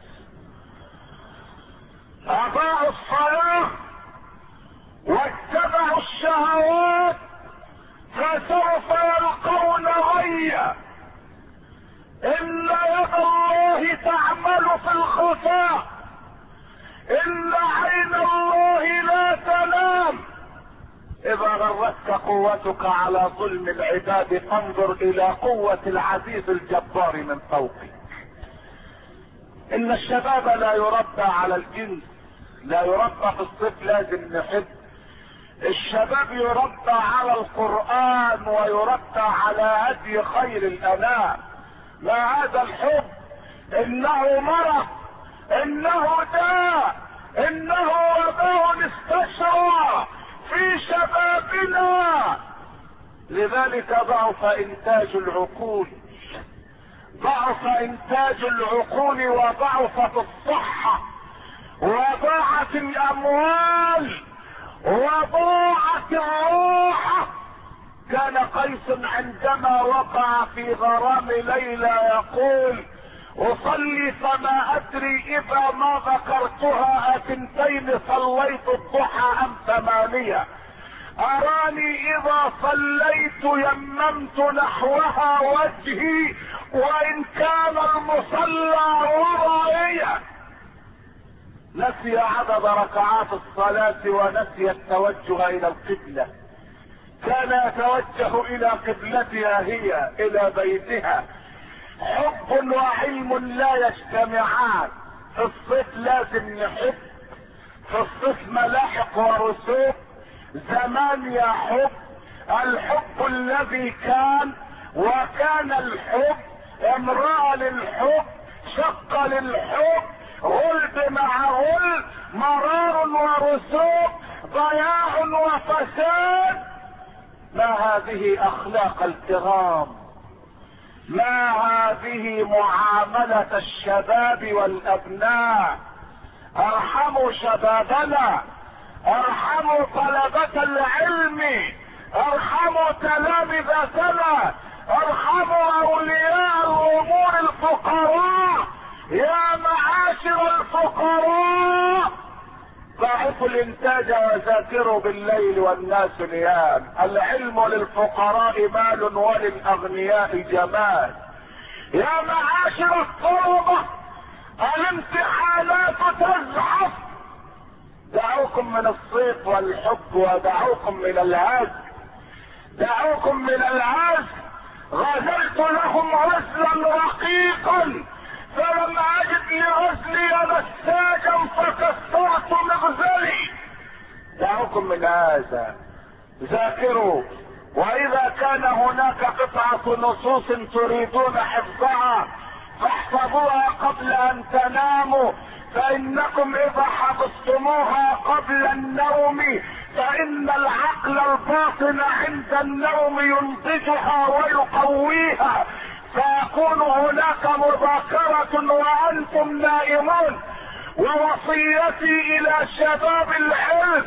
اضاعوا الصلاة واتبعوا الشهوات فسوف يلقون غيا. ان يد الله تعمل في الخفاء، ان عين الله لا تنام. اذا غرتك قوتك على ظلم العباد فانظر الى قوة العزيز الجبار من فوقك. ان الشباب لا يربى على الجنس، لا يربى في الصيف لازم نحب. الشباب يربى على القرآن ويربى على هدي خير الانام. ما هذا الحب؟ انه مرض، انه داء، انه وباء استشرى في شبابنا. لذلك ضعف انتاج العقول، ضعف انتاج العقول وضعفت الصحة وضاعت الاموال وضاعت الروح. كان قيس عندما وقع في غرام ليلى يقول اصلي فما ادري اذا ما ذكرتها اثنتين صليت الضحى ام ثمانية. اراني اذا صليت يممت نحوها وجهي وان كان المصلى ورائيا. نسي عدد ركعات الصلاة ونسي التوجه الى القبلة. كان يتوجه الى قبلتها هي، الى بيتها. حب وعلم لا يجتمعان. في الصيف لازم نحب، في الصيف ملاحق ورسوم. زمان يا حب، الحب الذي كان، وكان الحب، امرأة للحب، شق للحب، غلب مع غلب، مرار ورسوم، ضياع وفساد. ما هذه اخلاق الكرام، ما هذه معاملة الشباب والابناء. ارحموا شبابنا، ارحموا طلبة العلم، ارحموا تلامذتنا، ارحموا اولياء الامور الفقراء. يا معاشر الفقراء، ضاعفوا الانتاج وذاكروا بالليل والناس نيام. العلم للفقراء مال وللاغنياء جمال. يا معاشر الطلبة، الامتحانات تزحف. دعوكم من الصيف والحب ودعوكم من العز، دعوكم من العز. غزلت لهم غزلا رقيقا فلم اجد لغزلي نساجا فكسرت مغزلي. دعوكم من هذا، ذاكروا. واذا كان هناك قطعة نصوص تريدون حفظها فاحفظوها قبل ان تناموا، فانكم اذا حفظتموها قبل النوم فان العقل الباطن عند النوم ينضجها ويقويها، فيكون هناك مذاكرة وانتم نائمون. ووصيتي الى شباب العلم،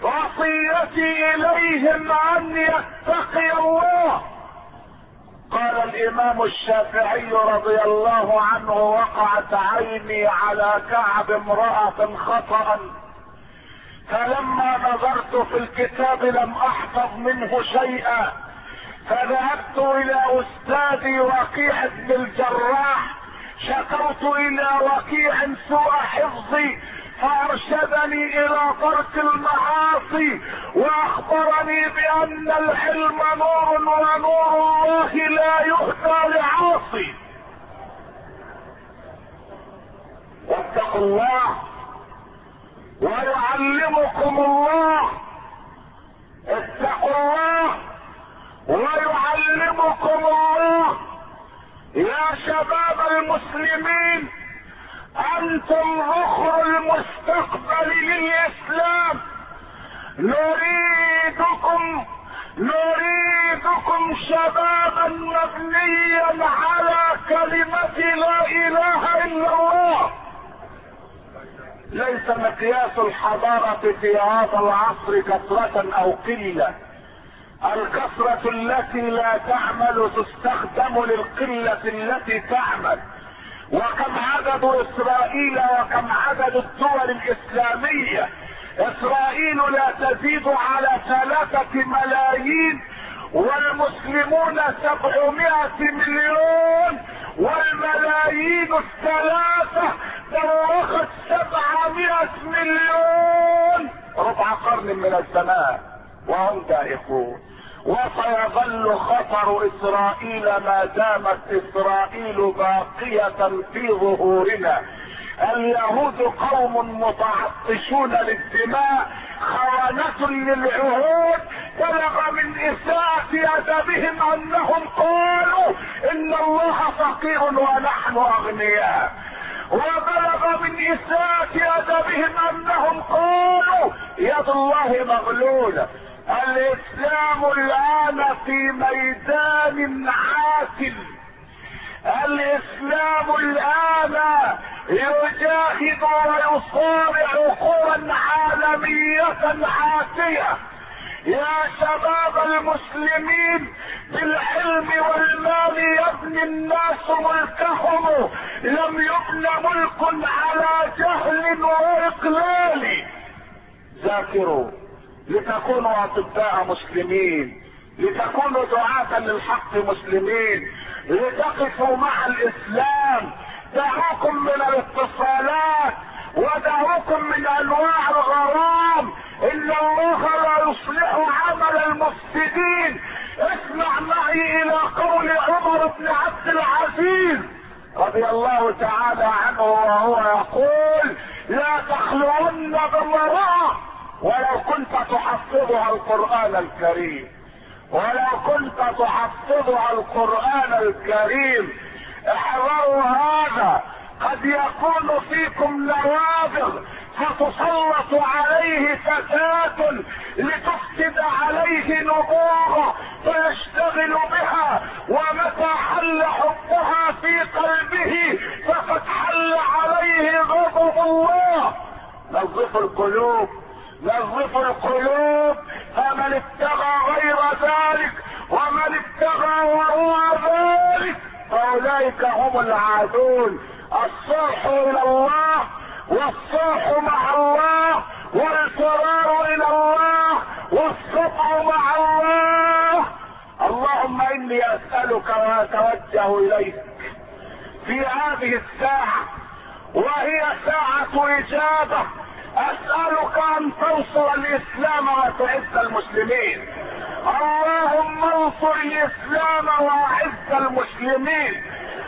وصيتي اليهم ان يتقي الله. قال الامام الشافعي رضي الله عنه: وقعت عيني على كعب امرأة خطأ، فلما نظرت في الكتاب لم احفظ منه شيئا، فذهبت الى استاذي وكيع بن الجراح، شكوت الى وكيع سوء حفظي فارشدني الى ترك المعاصي، واخبرني بان العلم نور ونور الله لا يهدى لعاصي. واتقوا الله ويعلمكم الله، اتقوا الله ويعلمكم الله. يا شباب المسلمين، انتم ذخر المستقبل للاسلام. نريدكم نريدكم شبابا مبنيا على كلمة لا اله الا الله. ليس مقياس الحضارة في هذا العصر كثرة او قلة. الكثرة التي لا تعمل تستخدم للقلة التي تعمل. وكم عدد اسرائيل وكم عدد الدول الاسلامية؟ اسرائيل لا تزيد على ثلاثة ملايين، والمسلمون سبعمائة مليون، والملايين الثلاثة بلغت سبعمائة مليون. ربع قرن من الزمان وهم دائقون. وسيظل خطر اسرائيل ما دامت اسرائيل باقية في ظهورنا. اليهود قوم متعطشون للدماء، خونة للعهود. بلغ من اساءة ادبهم انهم قالوا ان الله فقير ونحن اغنياء، وبلغ من اساءة ادبهم انهم قالوا يد الله مغلولة. الاسلام الان في ميدان عاتل. الاسلام الان يجاهد ويصارع قوى عالمية عاتية. يا شباب المسلمين، بالعلم والمال يبني الناس ملكهم، لم يبن ملك على جهل واقلال. ذاكروا، لتكونوا اطباء مسلمين، لتكونوا دعاة للحق مسلمين، لتقفوا مع الاسلام. دعوكم من الاتصالات ودعوكم من انواع الغرام، ان الله لا يصلح عمل المفسدين. اسمع معي الى قول عمر بن عبد العزيز رضي الله تعالى عنه وهو يقول: لا تخلون بامرأة ولو كنت تحفظها القرآن الكريم، ولو كنت تحفظها القرآن الكريم. احذروا هذا، قد يكون فيكم نوابغ فتسلط عليه فتاة لتفسد عليه نبوغه فيشتغل بها، ومتى حل حبها في قلبه فقد حل عليه غضب الله. نظفوا القلوب، نظفوا القلوب. فمن ابتغى غير ذلك ومن ابتغى وراء ذلك فاولئك هم العادون. الصلح الى الله والصلح مع الله والفرار الى الله والصبر مع الله. اللهم اني اسألك واتوجه اليك في هذه الساعة وهي ساعة اجابة، اسألك ان تنصر الاسلام وتعز المسلمين. اللهم انصر الاسلام واعز المسلمين.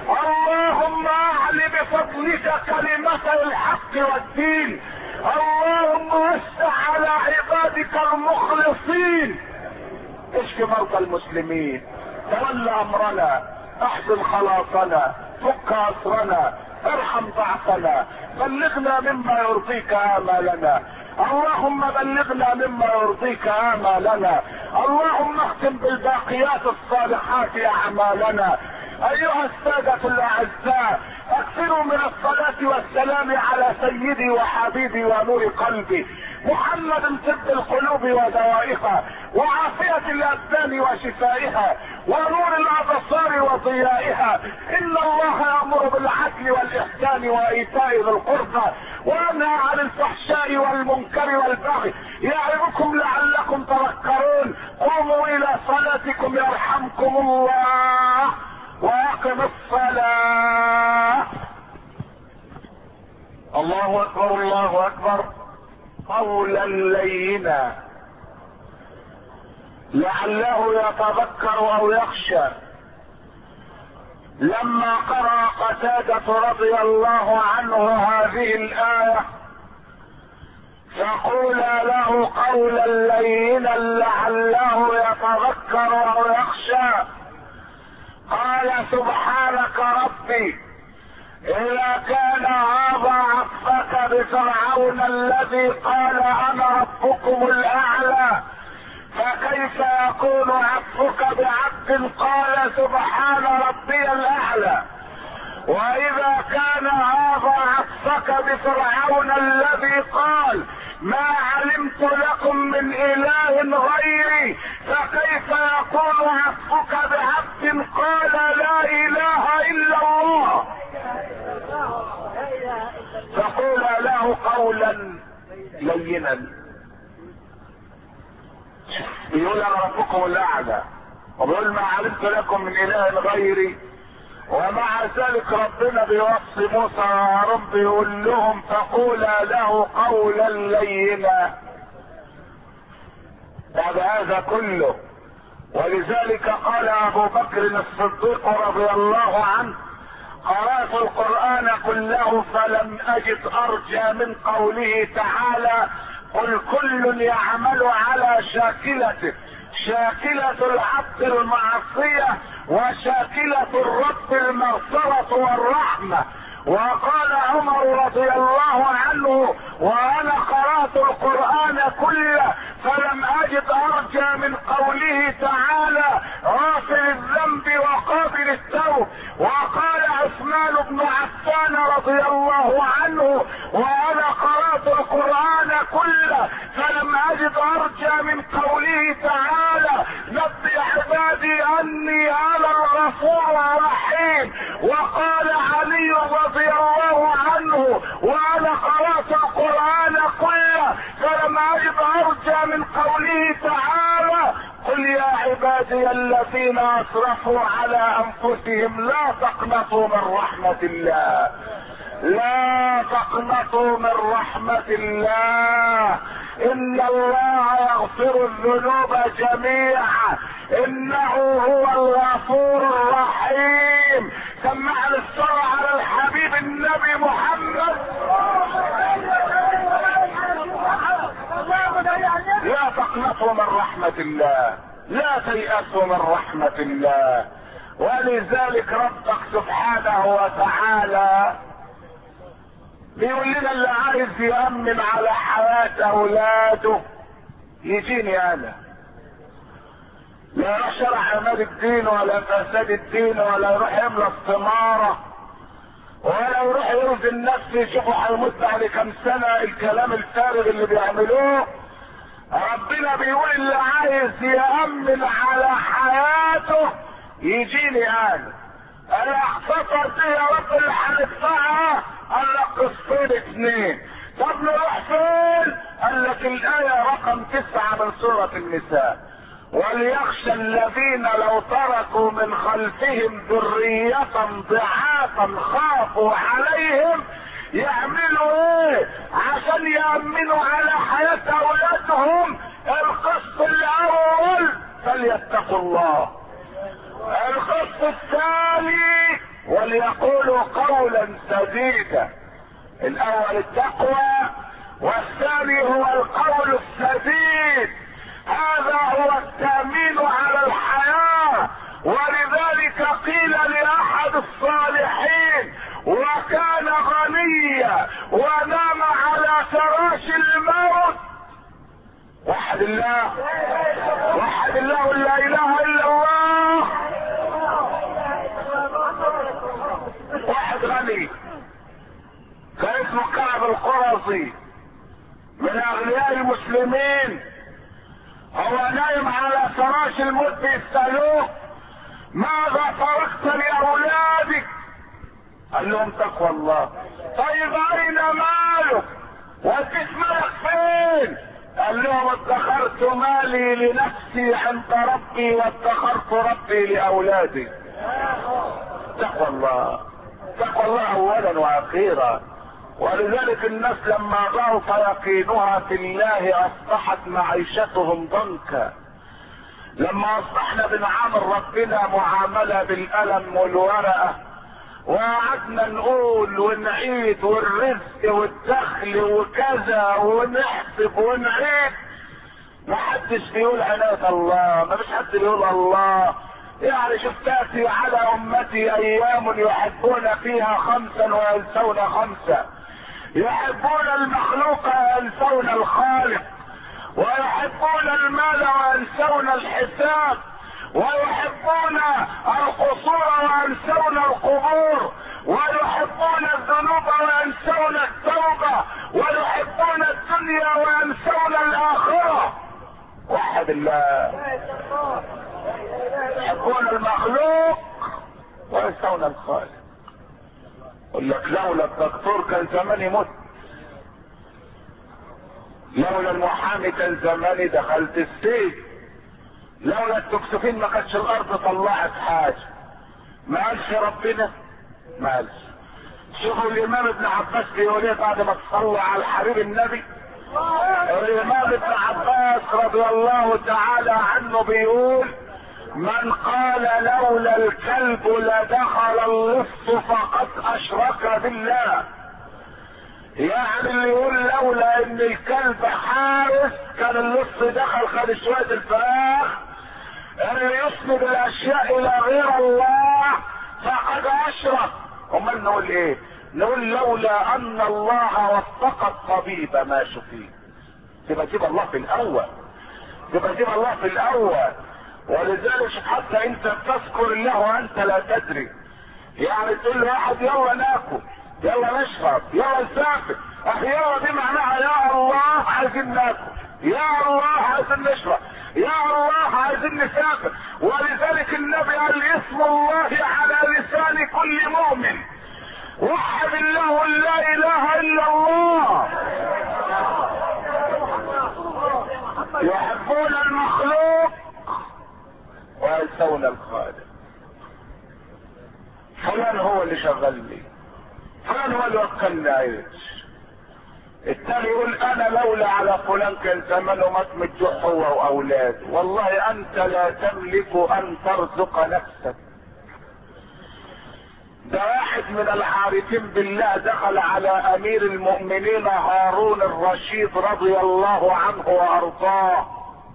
اللهم اعل بفضلك كلمة الحق والدين. اللهم وسع على عبادك المخلصين. اشف مرضى المسلمين، تول امرنا، احسن خلاصنا، فك اسرنا، ارحم ضعفنا، بلغنا مما يرضيك امالنا. اللهم بلغنا مما يرضيك امالنا. اللهم اختم بالباقيات الصالحات اعمالنا. ايها السادة الاعزاء، اكثروا من الصلاة والسلام على سيدي وحبيبي ونور قلبي محمد، طب القلوب ودوائها وعافية الابدان وشفائها ونور الابصار وضيائها. ان الله يأمر بالعدل والاحسان وايتاء ذي القربى وينهى عن الفحشاء والمنكر والبغي يعظكم لعلكم تذكرون. قوموا الى صلاتكم يرحمكم الله واقم الصلاة. الله اكبر الله اكبر. قولا لينا لعله يتذكر او يخشى. لما قرأ قتادة رضي الله عنه هذه الآية فقولا له قولا لينا لعله يتذكر او يخشى. قال: سبحانك ربي، إذا كان هذا عطفك بفرعون الذي قال أنا ربكم الأعلى، فكيف يكون عطفك بعبد قال سبحان ربي الأعلى؟ وإذا كان هذا عطفك بفرعون الذي قال ما علمت لكم من إله غيري، فكيف يكون عطفك بعبد قال لا إله إلا الله؟ فقول له قولا لينا. بيقول انا ربكم الاعلى وبيقول ما علمت لكم من اله غيري، ومع ذلك ربنا بيوصي موسى وهارون بيقول لهم فقولا له قولا لينا. بعد هذا كله ولذلك قال ابو بكر الصديق رضي الله عنه: قرأت القرآن كله فلم اجد ارجى من قوله تعالى: قل كل يعمل على شاكلته، شاكلة العبد المعصية وشاكلة الرب المغفرة والرحمة. وقال عمر رضي الله عنه: وانا قرأت القرآن كله فلم اجد ارجى من قوله تعالى: غافر الذنب وقابل التوب. وقال عثمان بن عفان رضي الله عنه: وانا قرأت القرآن كله فلم اجد ارجى من قوله تعالى: نبئ عبادي اني انا الغفور الرحيم. وقال علي رضي الله عنه: وانا قرأت القرآن كله فلم اجد ارجى من قوله قوله تعالى قل يا عبادي الذين اسرفوا على انفسهم لا تقنطوا من رحمة الله، لا تقنطوا من رحمة الله، ان الله يغفر الذنوب جميعا انه هو الغفور الرحيم. سمعنا الصلاة على الحبيب النبي محمد. لا تقنطوا من رحمة الله، لا تيأسوا من رحمة الله. ولذلك ربك سبحانه وتعالى بيقول لنا اللي عايز يأمن على حياة اولاده يجيني انا، لا يروح شرع عماد الدين ولا فساد الدين ولا يروح يملى الثمارة ولا يروح يرضي النفس يشوفوا هيموت بعد كام سنة، الكلام الفارغ اللي بيعملوه. ربنا بيقول اللي عايز يأمن على حياته يجيني انا. انا اختصر دي يا رب اللي هندفعها، قال لك قسطين اتنين. طب نروح فين؟ قال لك الايه رقم تسعة من سورة النساء، وليخشى الذين لو تركوا من خلفهم ذرية ضعافا خافوا عليهم. يعملوا ايه عشان يأمنوا على حياة اولادهم؟ القسط الاول فليتقوا الله، القسط الثاني وليقولوا قولا سديدا. الاول التقوى والثاني هو القول السديد. هذا هو التأمين على الحياة. ولذلك قيل لأحد الصالحين وكان غنيا ونام على فراش الموت، وحد الله وحد الله لا اله الا الله. واحد غني كان اسمه كعب القرظي من اغنياء المسلمين، هو نايم على فراش الموت بيسألوه ماذا تركت لاولادك؟ قال لهم تقوى الله. طيب اين مالك؟ وديت مالك فين؟ قال لهم ادخرت مالي لنفسي عند ربي وادخرت ربي لاولادي. تقوى الله، تقوى الله اولا واخيرا. ولذلك الناس لما ضعف يقينها في الله اصبحت معيشتهم ضنكا. لما اصبحنا بنعامل ربنا معاملة بالقلم والورقة وقعدنا نقول ونعيد والرزق والدخل وكذا ونحسب ونعيد، محدش بيقول عناية الله، ما فيش حد بيقول الله. يعني شفت تأتي على امتي ايام يحبون فيها خمسا وينسون خمسا، يحبون المخلوق وينسون الخالق، ويحبون المال وينسون الحساب، ويحبون القصور وينسون القبور، ويحبون الذنوب وينسون التوبة، ويحبون الدنيا وينسون الآخرة. وحد الله. يحبون المخلوق وينسون الخالق. يقول لك لولا الدكتور كان زماني مت، لولا المحامي كان زماني دخلت السجن، لولا التكسفين ما كانتش الارض طلعت حاجه. ما قالش ربنا؟ ما قالش. شوفوا الامام ابن عباس بيقول ايه بعد ما تصلى على الحبيب النبي. الامام ابن عباس رضي الله تعالى عنه بيقول من قال لولا الكلب لدخل اللص فقد اشرك بالله. يعني اللي يقول لولا ان الكلب حارس كان اللص دخل خد شوية الفراخ، اللي يسند الاشياء الى غير الله فقد اشرك. امال نقول ايه؟ نقول لولا ان الله وفق الطبيب ما شفيه. تبقى تبقى الله في الاول، تبقى تبقى الله في الاول. ولذلك حتى انت تذكر الله وانت لا تدري. يعني تقول له واحد يلا ناكل، يلا نشرب، يلا نسافر. اخي يلا دي معناها يا الله عايزين ناكل، يا الله عايزين نشرب، يا الله عايزين نسافر. ولذلك النبي قال اسم الله على لسان كل مؤمن. وحد الله لا اله الا الله. يحبون المخلوق وينسون الخالق. فلان هو اللي شغلني، فلان هو اللي وكلني عيش. التاني يقول انا لولا على فلان كان زمانه مات من الجوع هو واولاده. والله انت لا تملك ان ترزق نفسك. ده واحد من العارفين بالله دخل على امير المؤمنين هارون الرشيد رضي الله عنه وارضاه.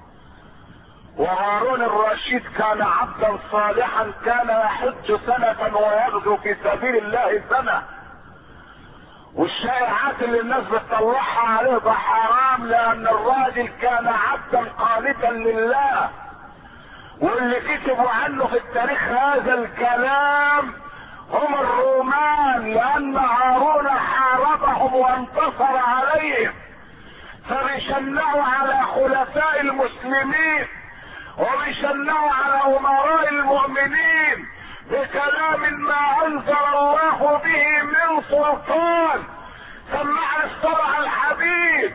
وهارون الرشيد كان عبدا صالحا، كان يحج سنة ويغزو في سبيل الله سنة. والشائعات اللي الناس بتطلعها عليه ده حرام، لان الراجل كان عبدا قانتا لله. واللي كتبوا عنه في التاريخ هذا الكلام هم الرومان، لان هارون حاربهم وانتصر عليهم، فبيشنعوا على خلفاء المسلمين وبيشنعوا على امراء المؤمنين بكلام ما انزل الله به من سلطان. سمعنا الشرع الحبيب.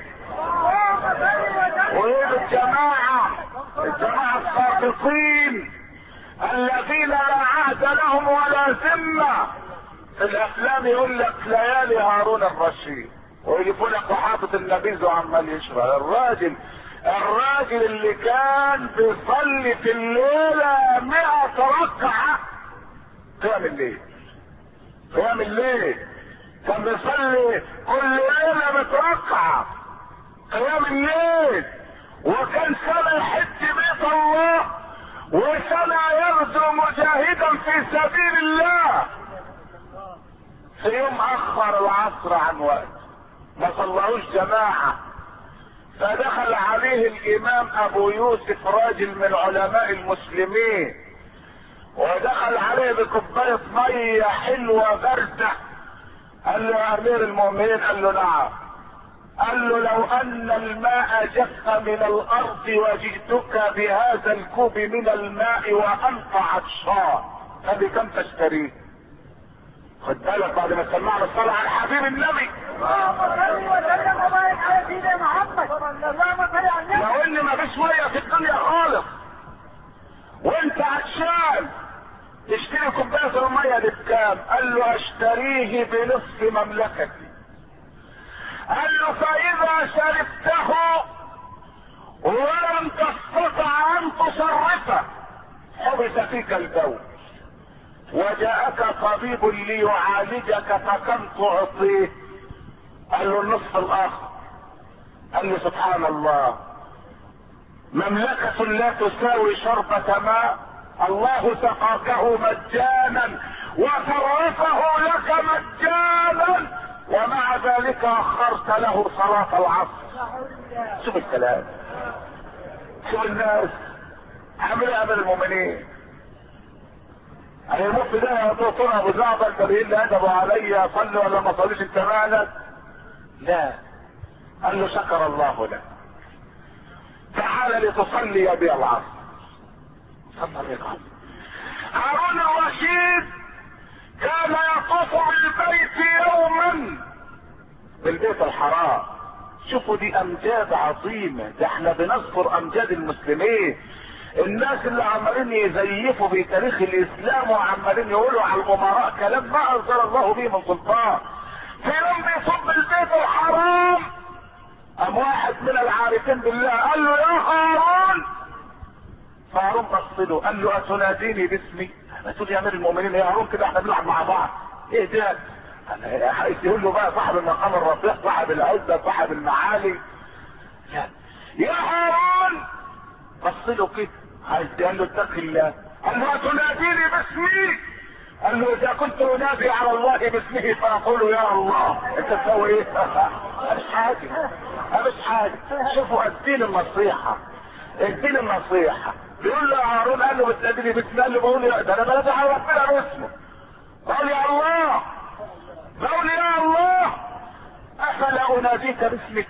وهي الجماعة الجماعة الساقطين الذين لا عهد لهم ولا ذمة. في الافلام يقول لك ليالي هارون الرشيد، ويجيبوا لك وحاطط النبيذ وعمال يشرب. الراجل الراجل اللي كان بيصلي في الليلة مئة ركعة قيام الليل، قيام الليل كان بيصلي كل ليلة متركعة قيام الليل. وكان سنة يحج بيت الله وسنة يغزو مجاهدا في سبيل الله. في يوم اخر العصر عن وقت ما صلوش جماعة، فدخل عليه الامام ابو يوسف راجل من علماء المسلمين، ودخل عليه بكوبايه ميه حلوه بارده. قال له يا امير المؤمنين، قال له نعم. قال له لو ان الماء جف من الارض وجئتك بهذا الكوب من الماء وانت عطشان فبكم تشتريه؟ خد بالك بعد ما سمعنا الصلاه على حبيب النبي. اللهم صل وسلم وبارك على سيدنا محمد. اللهم صل على النبي. لو ان ما فيش ميه في الدنيا خالص وانت عطشان تشتري كوبايه الميه دي بكام؟ قال له اشتريه بنصف مملكتي. قال له فاذا شربته ولم تستطع ان تصرفه حبس فيك البول، وجاءك طبيب ليعالجك فكم تعطيه؟ قال له النصف الاخر. قال له سبحان الله، مملكة لا تساوي شربة ماء، الله سقاكه مجانا وصرفه لك مجانا ومع ذلك اخرت له صلاة العصر. شوف الكلام، شوف الناس عملوا امر المؤمنين. هيموت في ده يا دكتور ابو زعبل البريء اللي ادبوا عليا صلي ولا ما صليش انت مالك؟ لا. قال له شكر الله لك، تعال لتصلي بي العصر. صلى بي العصر. هارون الرشيد كان يطوف بالبيت يوما، بالبيت الحرام. شوفوا دي امجاد عظيمة، ده احنا بنذكر امجاد المسلمين. الناس اللي عمالين يزيفوا في تاريخ الاسلام وعمالين يقولوا على الامراء كلام ما انزل الله به من سلطان. في يوم بيصب البيت الحرام قام واحد من العارفين بالله قال له يا هارون. فهارون بص له قال له اتناديني باسمي؟ ما تقول يا امير المؤمنين يا هارون كده احنا بنلعب مع بعض. ايه ده؟ عايز يقول له بقى صاحب المقام الرفيع، صاحب العزه، صاحب المعالي. لا يا هارون. بص له كده عايز قال له اتق الله. قال له اتناديني باسمي؟ قال له اذا كنت انادي على الله باسمه فاقول يا الله. انت تسوي ايه؟ مش حاجه مش حاجه. شوفوا الدين النصيحه، الدين النصيحه. بيقول له يا هارون، قال له بتناديني باسمي؟ قال له بقول يا ده انا بنادي على ربنا باسمه. قال يا الله، بقول يا الله افلا اناديك باسمك؟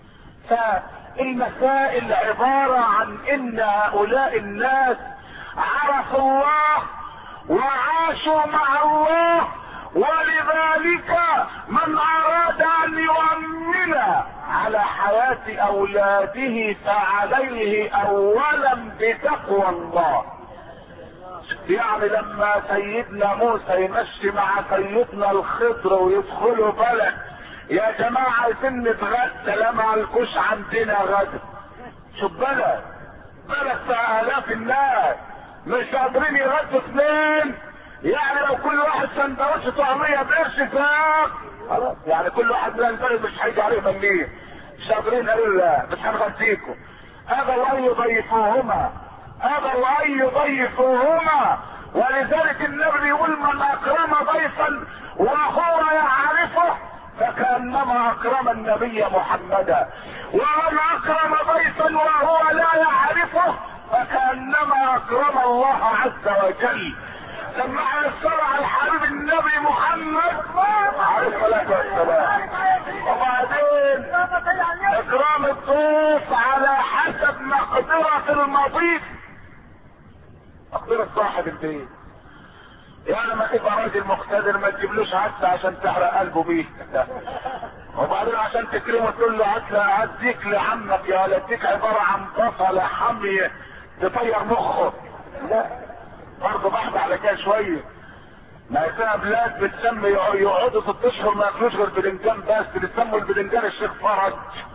فالمسائل عباره عن ان هؤلاء الناس عرفوا الله وعاشوا مع الله، ولذلك من اراد ان يؤمن على حياة اولاده فعليه اولا بتقوى الله. يعني لما سيدنا موسى يمشي مع سيدنا الخضر ويدخلوا بلد، يا جماعة عايزين نتغدى، لا معلكوش عندنا غدا. شوف بلد بلد فيها الاف الناس مش قادرين يغدوا اثنين، يعني لو كل واحد سندوتش طعمية بقرش فاق خلاص، يعني كل واحد من البلد مش هيجي عليه مليه، مش قادرين، قالوا لا مش هنغديكم. ابوا ان يضيفوهما ابوا ان يضيفوهما ولذلك النبي يقول من اكرم ضيفا وهو يعرفه فكأنما اكرم النبي محمدا، ومن اكرم ضيفا وهو لا يعرفه فكأنما اكرم الله عز وجل. لما يسرع الحبيب النبي محمد عليه الصلاة والسلام. وبعدين اكرام الضيف على حسب مقدرة المضيف، مقدرة صاحب البيت. يعني ما تبقى راجل مقتدر ما تجيبلوش عدس عشان تحرق قلبه بيه وبعدين عشان تكرمه تقول له هات اديك لعمك يا اديك عبارة عن بصلة حامية تطير مخه. لا برضه بحث على كده شوية. ما فيها بلاد بتسمي يقعدوا ست اشهر ما ياكلوش غير بدنجان بس، بتسموا البدنجان الشيخ فرج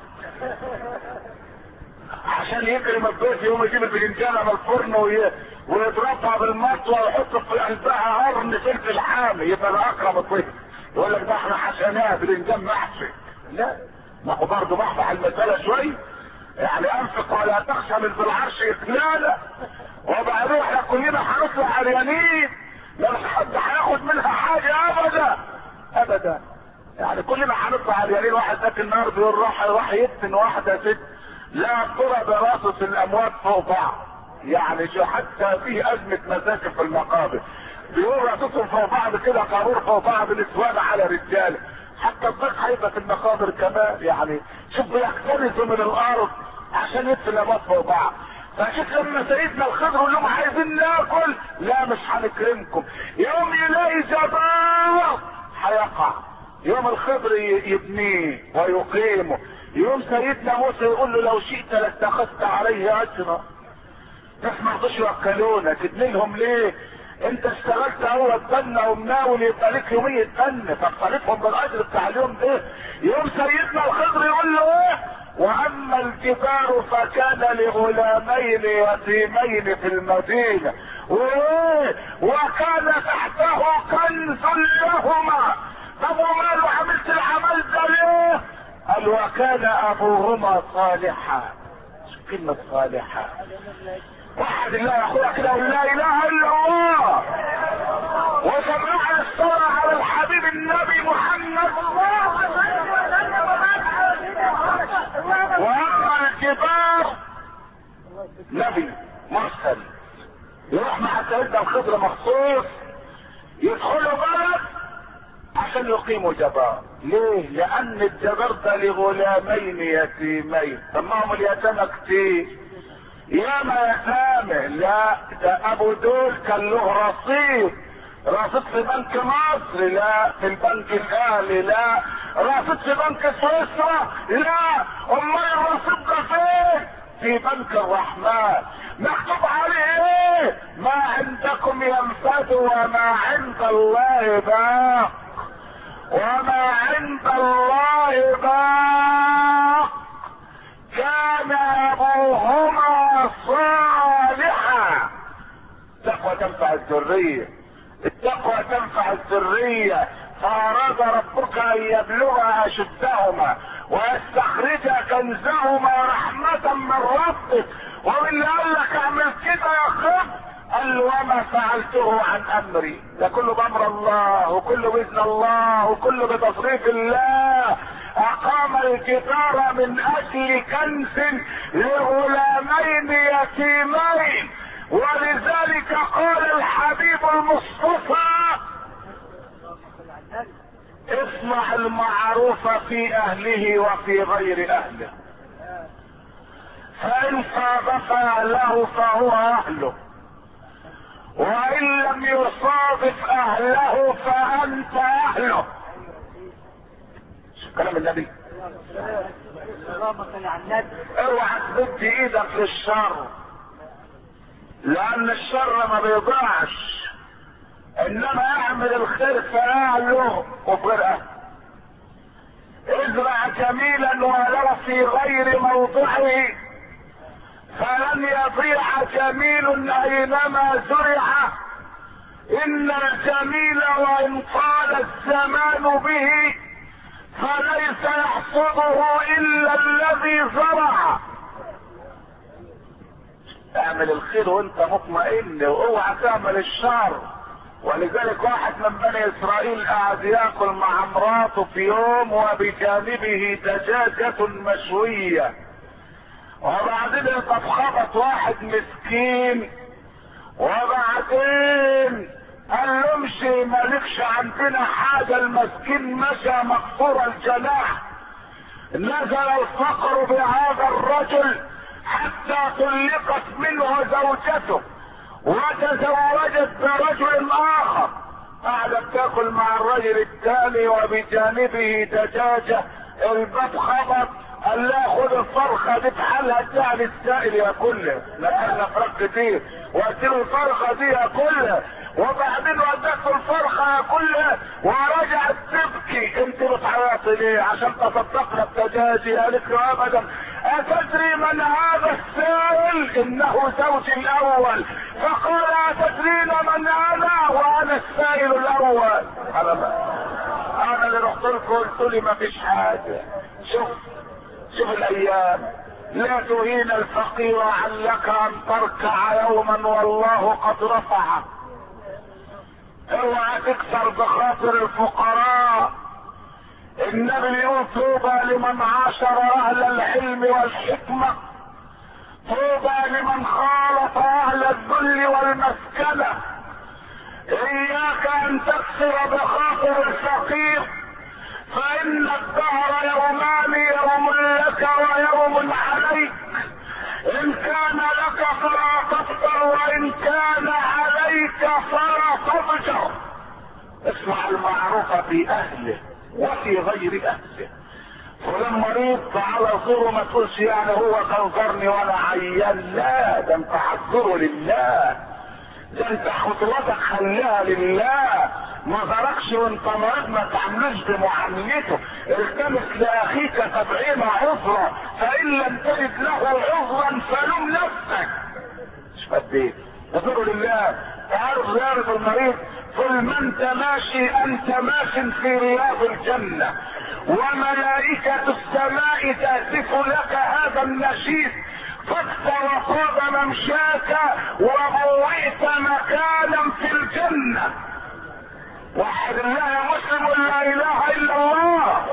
عشان يكرم الضيف يوم يجيب البدنجان من الفرن ويضربها بالمطوه ويحط في قلبها قرن فلفل حامي يبقى ده اكرم الضيف. يقول لك ده احنا حشيناه بدنجان محشي. لا ما هو برضه بحبح المساله شويه، يعني انفق ولا تخشى من ذي العرش اقلالا. وبعدين احنا كلنا هنطلع عريانين، لا مش حد هياخد منها حاجه ابدا ابدا، يعني كلنا هنطلع عريانين. واحد ذاك النهارده بيقول راح راح يدفن واحده ست لا ترى براسس الاموات فوق بعض، يعني شو حتى في ازمه مساكن في المقابر بيقول راسسهم فوق بعض كده قارور فوق بعض نسوان على رجاله، حتى الضيق هيبقى في المقابر كمان. يعني شوف بيقتنزوا من الارض عشان يدفن الاموات فوق بعض. فشوف لما سيدنا الخضر يقول لهم عايزين ناكل، لا مش هنكرمكم. يوم يلاقي جبار هيقع، يوم الخضر يبنيه ويقيمه. يوم سيدنا موسى يقول له لو شئت لاتخذت عليه اجرا، بس ما رضوش يوكلونا تدني لهم ليه؟ انت اشتغلت اول سنه ومناول يبقى لك يوميه سنه، فبطلتهم بالاجر بتاع اليوم ده. يوم سيدنا الخضر يقول له ايه؟ واما الجبار فكان لغلامين يتيمين في المدينه وايه وكان تحته كنز لهما. طب وماله عملت العمل ده ليه؟ قال وكان ابوهما صالحا. شو كلمه صالحا؟ وحد الله يا اخويا كده ولا اله الا الله، وسمعنا الصلاه على الحبيب النبي محمد. واما الجبار نبي مرسل يروح مع سيدنا الخضر مخصوص يدخلوا بلد عشان يقيموا جبار. ليه؟ لان الجبار ده لغلامين يتيمين، سماهم اليتامى كتير ياما يتامى. لا ده ابو دول كان له رصيد، رصيد في بنك مصر، لا في البنك الاهلي، لا رصيد في بنك سويسرا، لا امال الرصيد ده فين؟ في بنك الرحمن. مكتوب عليه ايه؟ ما عندكم ينفد وما عند الله باق، وما عند الله باق. كان ابوهما صالحا. التقوى تنفع الذريه، التقوى تنفع الذريه. فاراد ربك ان يبلغ اشدهما ويستخرج كنزهما رحمه من ربك. واللي قال لك اعمل كده يا خب قال له وما فعلته عن امري، ده كله بامر الله وكله باذن الله وكله بتصريف الله. اقام الجدار من اجل كنز لغلامين يتيمين، ولذلك قال الحبيب المصطفى اصنع المعروف في اهله وفي غير اهله، فان صادف اهله فهو اهله، وان لم يصادف اهله فانت اهله. شوف كلام النبي اوعى تمد ايدك للشر، لان الشر ما بيضيعش، انما اعمل الخير في اهله وفي غيره. ازرع جميلا ولو في غير موضعه فلن يضيع جميل اينما زرع. ان الجميل وان طال الزمان به فليس يحصده الا الذي زرع. اعمل الخير وانت مطمئن واوعى تعمل الشر. ولذلك واحد من بني اسرائيل قاعد ياكل مع مراته في يوم وبجانبه دجاجة مشوية، وبعدين اتخبط واحد مسكين، وبعدين قال له امشي مالكش عندنا حاجة. المسكين مشى مكسور الجناح. نزل الفقر بهذا الرجل حتى طلقت منه زوجته وتزوجت برجل اخر. قعدت تاكل مع الرجل الثاني وبجانبه دجاجة. الباب خبط، قال لا خد الفرخة دي بحالها اديها للسائل ياكلها، لأن فراخ كتير، واديله الفرخة دي ياكلها. وبعدين ودته الفرخة ياكلها ورجعت تبكي. انت بتعيطي ليه؟ عشان تصدقنا بدجاجي. قالت له ابدا. اتدري من هذا السائل؟ انه زوجي الاول. فقال اتدرين من انا؟ وانا السائل الاول. انا انا اللي رحت لكم قلت لي ما فيش حاجة. شوف شوف الايام. لا تهين الفقير علك ان تركع يوما والله قد رفعك. اوعى تكسر بخاطر الفقراء. النبي يقول طوبى لمن عاشر اهل العلم والحكمة، طوبى لمن خالط اهل الذل والمسكنة. اياك ان تكسر بخاطر الفقير، فان الدهر يومان، يوم لك ويوم عليك. ان كان لك فلا تفطر، وان كان عليك فلا تضجر. اسمع المعروف في اهله وفي غير اهله. فلان مريض تعالى زوره، ما تقولش يعني هو كان زارني وانا عيان. لا، ده انت حضره لله، ده انت خطواتك خليها لله. ما زاركش وانت مريض ما تعملش بمعاملته. التمس لاخيك سبعين عذرا، فان لم تجد له عذرا فلم نفسك. مش قد ايه؟ تدعو لله. تعرف زيارة المريض، قل ما انت ماشي انت ماش في رياض الجنة، وملائكة السماء تهتف لك هذا النشيد، فاكثر وطاب ممشاك وبوئت مكانا في الجنة. وحد الله يا مسلم، لا اله الا الله.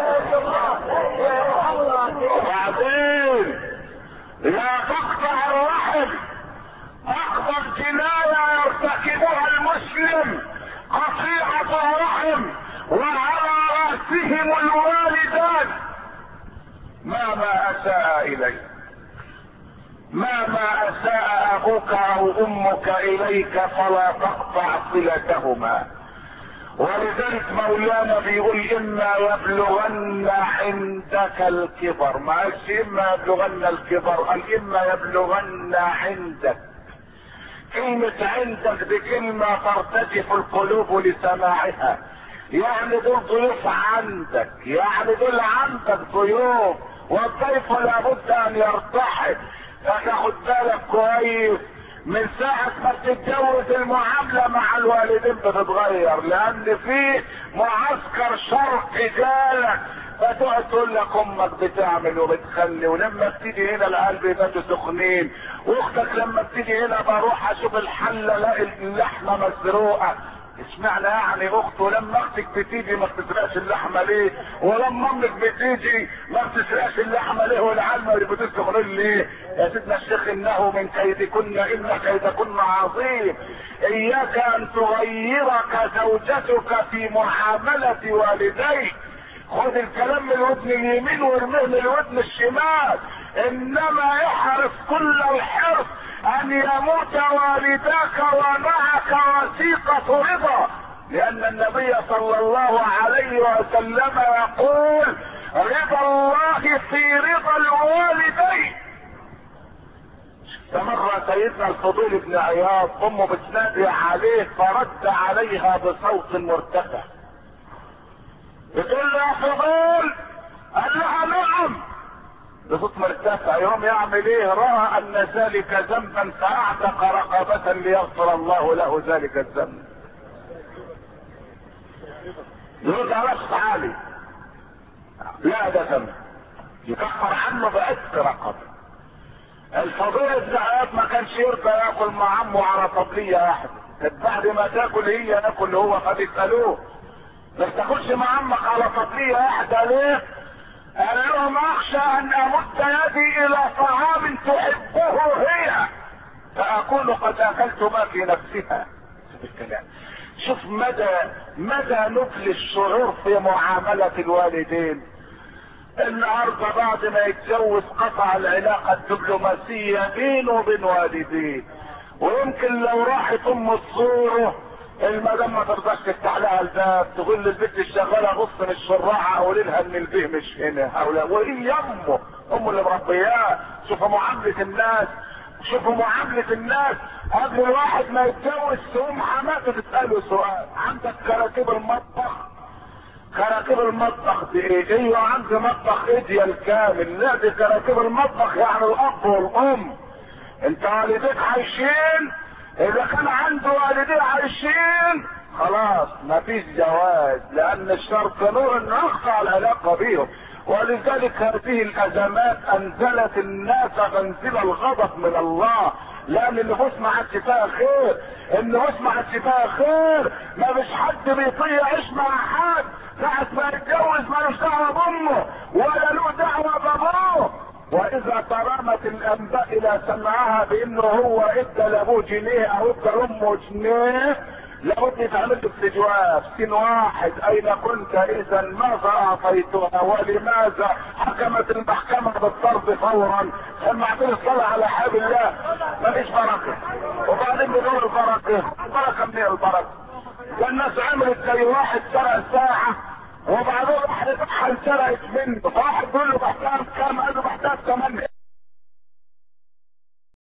وبعدين لا تقطع الرحم. اخطر جناية يرتكبها المسلم قطيعة الرحم، وعلى رأسهم الوالدان. ما ما اساء اليك، ما ما اساء ابوك او امك اليك فلا تقطع صلتهما. ولذلك مولانا بيقول اما يبلغن عندك الكبر، ما قالش اما يبلغن الكبر، قال اما يبلغن عندك. كلمة عندك دي كلمة ترتجف القلوب لسماعها. يعني دول ضيوف عندك، يعني دول عندك ضيوف، والضيف لابد ان يرتحل. فتاخد بالك كويس من ساعة ما بتتجوز المعاملة مع الوالدين بتتغير، لان في معسكر شرقي جالك، فتقعد تقول لك امك بتعمل وبتخلي، ولما بتيجي هنا القلب يبقى سخنين، واختك لما بتيجي هنا بروح اشوف الحلة الاقي اللحمة مسروقة. اشمعنى يعني اخته؟ لما اختك بتيجي ما بتسرقش اللحمه ليه؟ ولما امك بتيجي ما بتسرقش اللحمه ليه؟ والعلمه اللي بتسخن ليه؟ يا سيدنا الشيخ انه من كيدكن ان كيدكن عظيم. اياك ان تغيرك زوجتك في معامله والديك. خد الكلام من الودن اليمين وارميه من الودن الشمال، انما احرص كل الحرص ان يموت والداك ومعك وثيقة رضا، لان النبي صلى الله عليه وسلم يقول رضا الله في رضا الوالدين. استمر سيدنا الفضيل بن عياض امه بتنادي عليه فرد عليها بصوت مرتفع، بتقول له يا فضيل، قال لها نعم بصوت مرتفع. يوم يعمل ايه؟ راى ان ذلك ذنبا فاعتق رقبة ليغفر الله له ذلك الذنب. يقول ده نفس عالي، لا ده ذنب يكفر عنه بأسر رقبة. الفضيل بن عياض ما كانش يرضى ياكل مع عمه على طبلية واحدة، كانت بعد ما تاكل هي ياكل هو، فبيسألوه ما تاكلش مع عمك على طبلية واحدة ليه؟ قال لهم اخشى ان امد يدي الى طعام تحبه هي فاكون قد اكلت ما في نفسها. شوف مدى مدى نبل الشعور في معاملة الوالدين. النهارده بعد ما يتجوز قطع العلاقة الدبلوماسية بينه وبين والديه، ويمكن لو راحت ام تزوره المدام ما ترضاش تفتح لها الباب، تقول للبنت الشغاله بص من الشراعه قولي لها ان البيه مش هنا، وهي امه امه اللي مربياه. شوفوا معامله الناس، شوفوا معامله الناس. قبل الواحد ما يتجوز تقوم حماته تساله سؤال: عندك كراكيب المطبخ؟ كراكيب المطبخ دي ايه؟ ايوه عندي مطبخ ايديال كامل. لا دي كراكيب المطبخ يعني الاب والام. انت والديك عايشين؟ اذا كان عنده والديه عايشين خلاص مفيش جواز، لان الشرط نور ان اقطع العلاقه بيهم. ولذلك هذه الازمات انزلت الناس منزل الغضب من الله، لان النفوس ما عادش فيها خير. النفوس ما عادش فيها خير، ما فيش حد بيطيع يعيش مع حد. ساعة ما يتجوز مالوش دعوه بامه ولا له دعوه بابوه. واذا ترامت الانباء الى سمعها بانه هو ادى لابوه جنيه او ادى لامه جنيه، لابد يتعمل له استجواب. سين واحد: اين كنت اذا؟ ماذا اعطيتها؟ ولماذا حكمت المحكمة بالطرد فورا؟ سمعتني الصلاة على حبل الله. مفيش بركة. وبعدين بدون البركة، البركة منين البركة؟ ده الناس عملت زي واحد سرق ساعة وبعدين واحد اتحل سرقت منه، فواحد بيقول له بحتاج كام؟ قال له بحتاج ثمانية.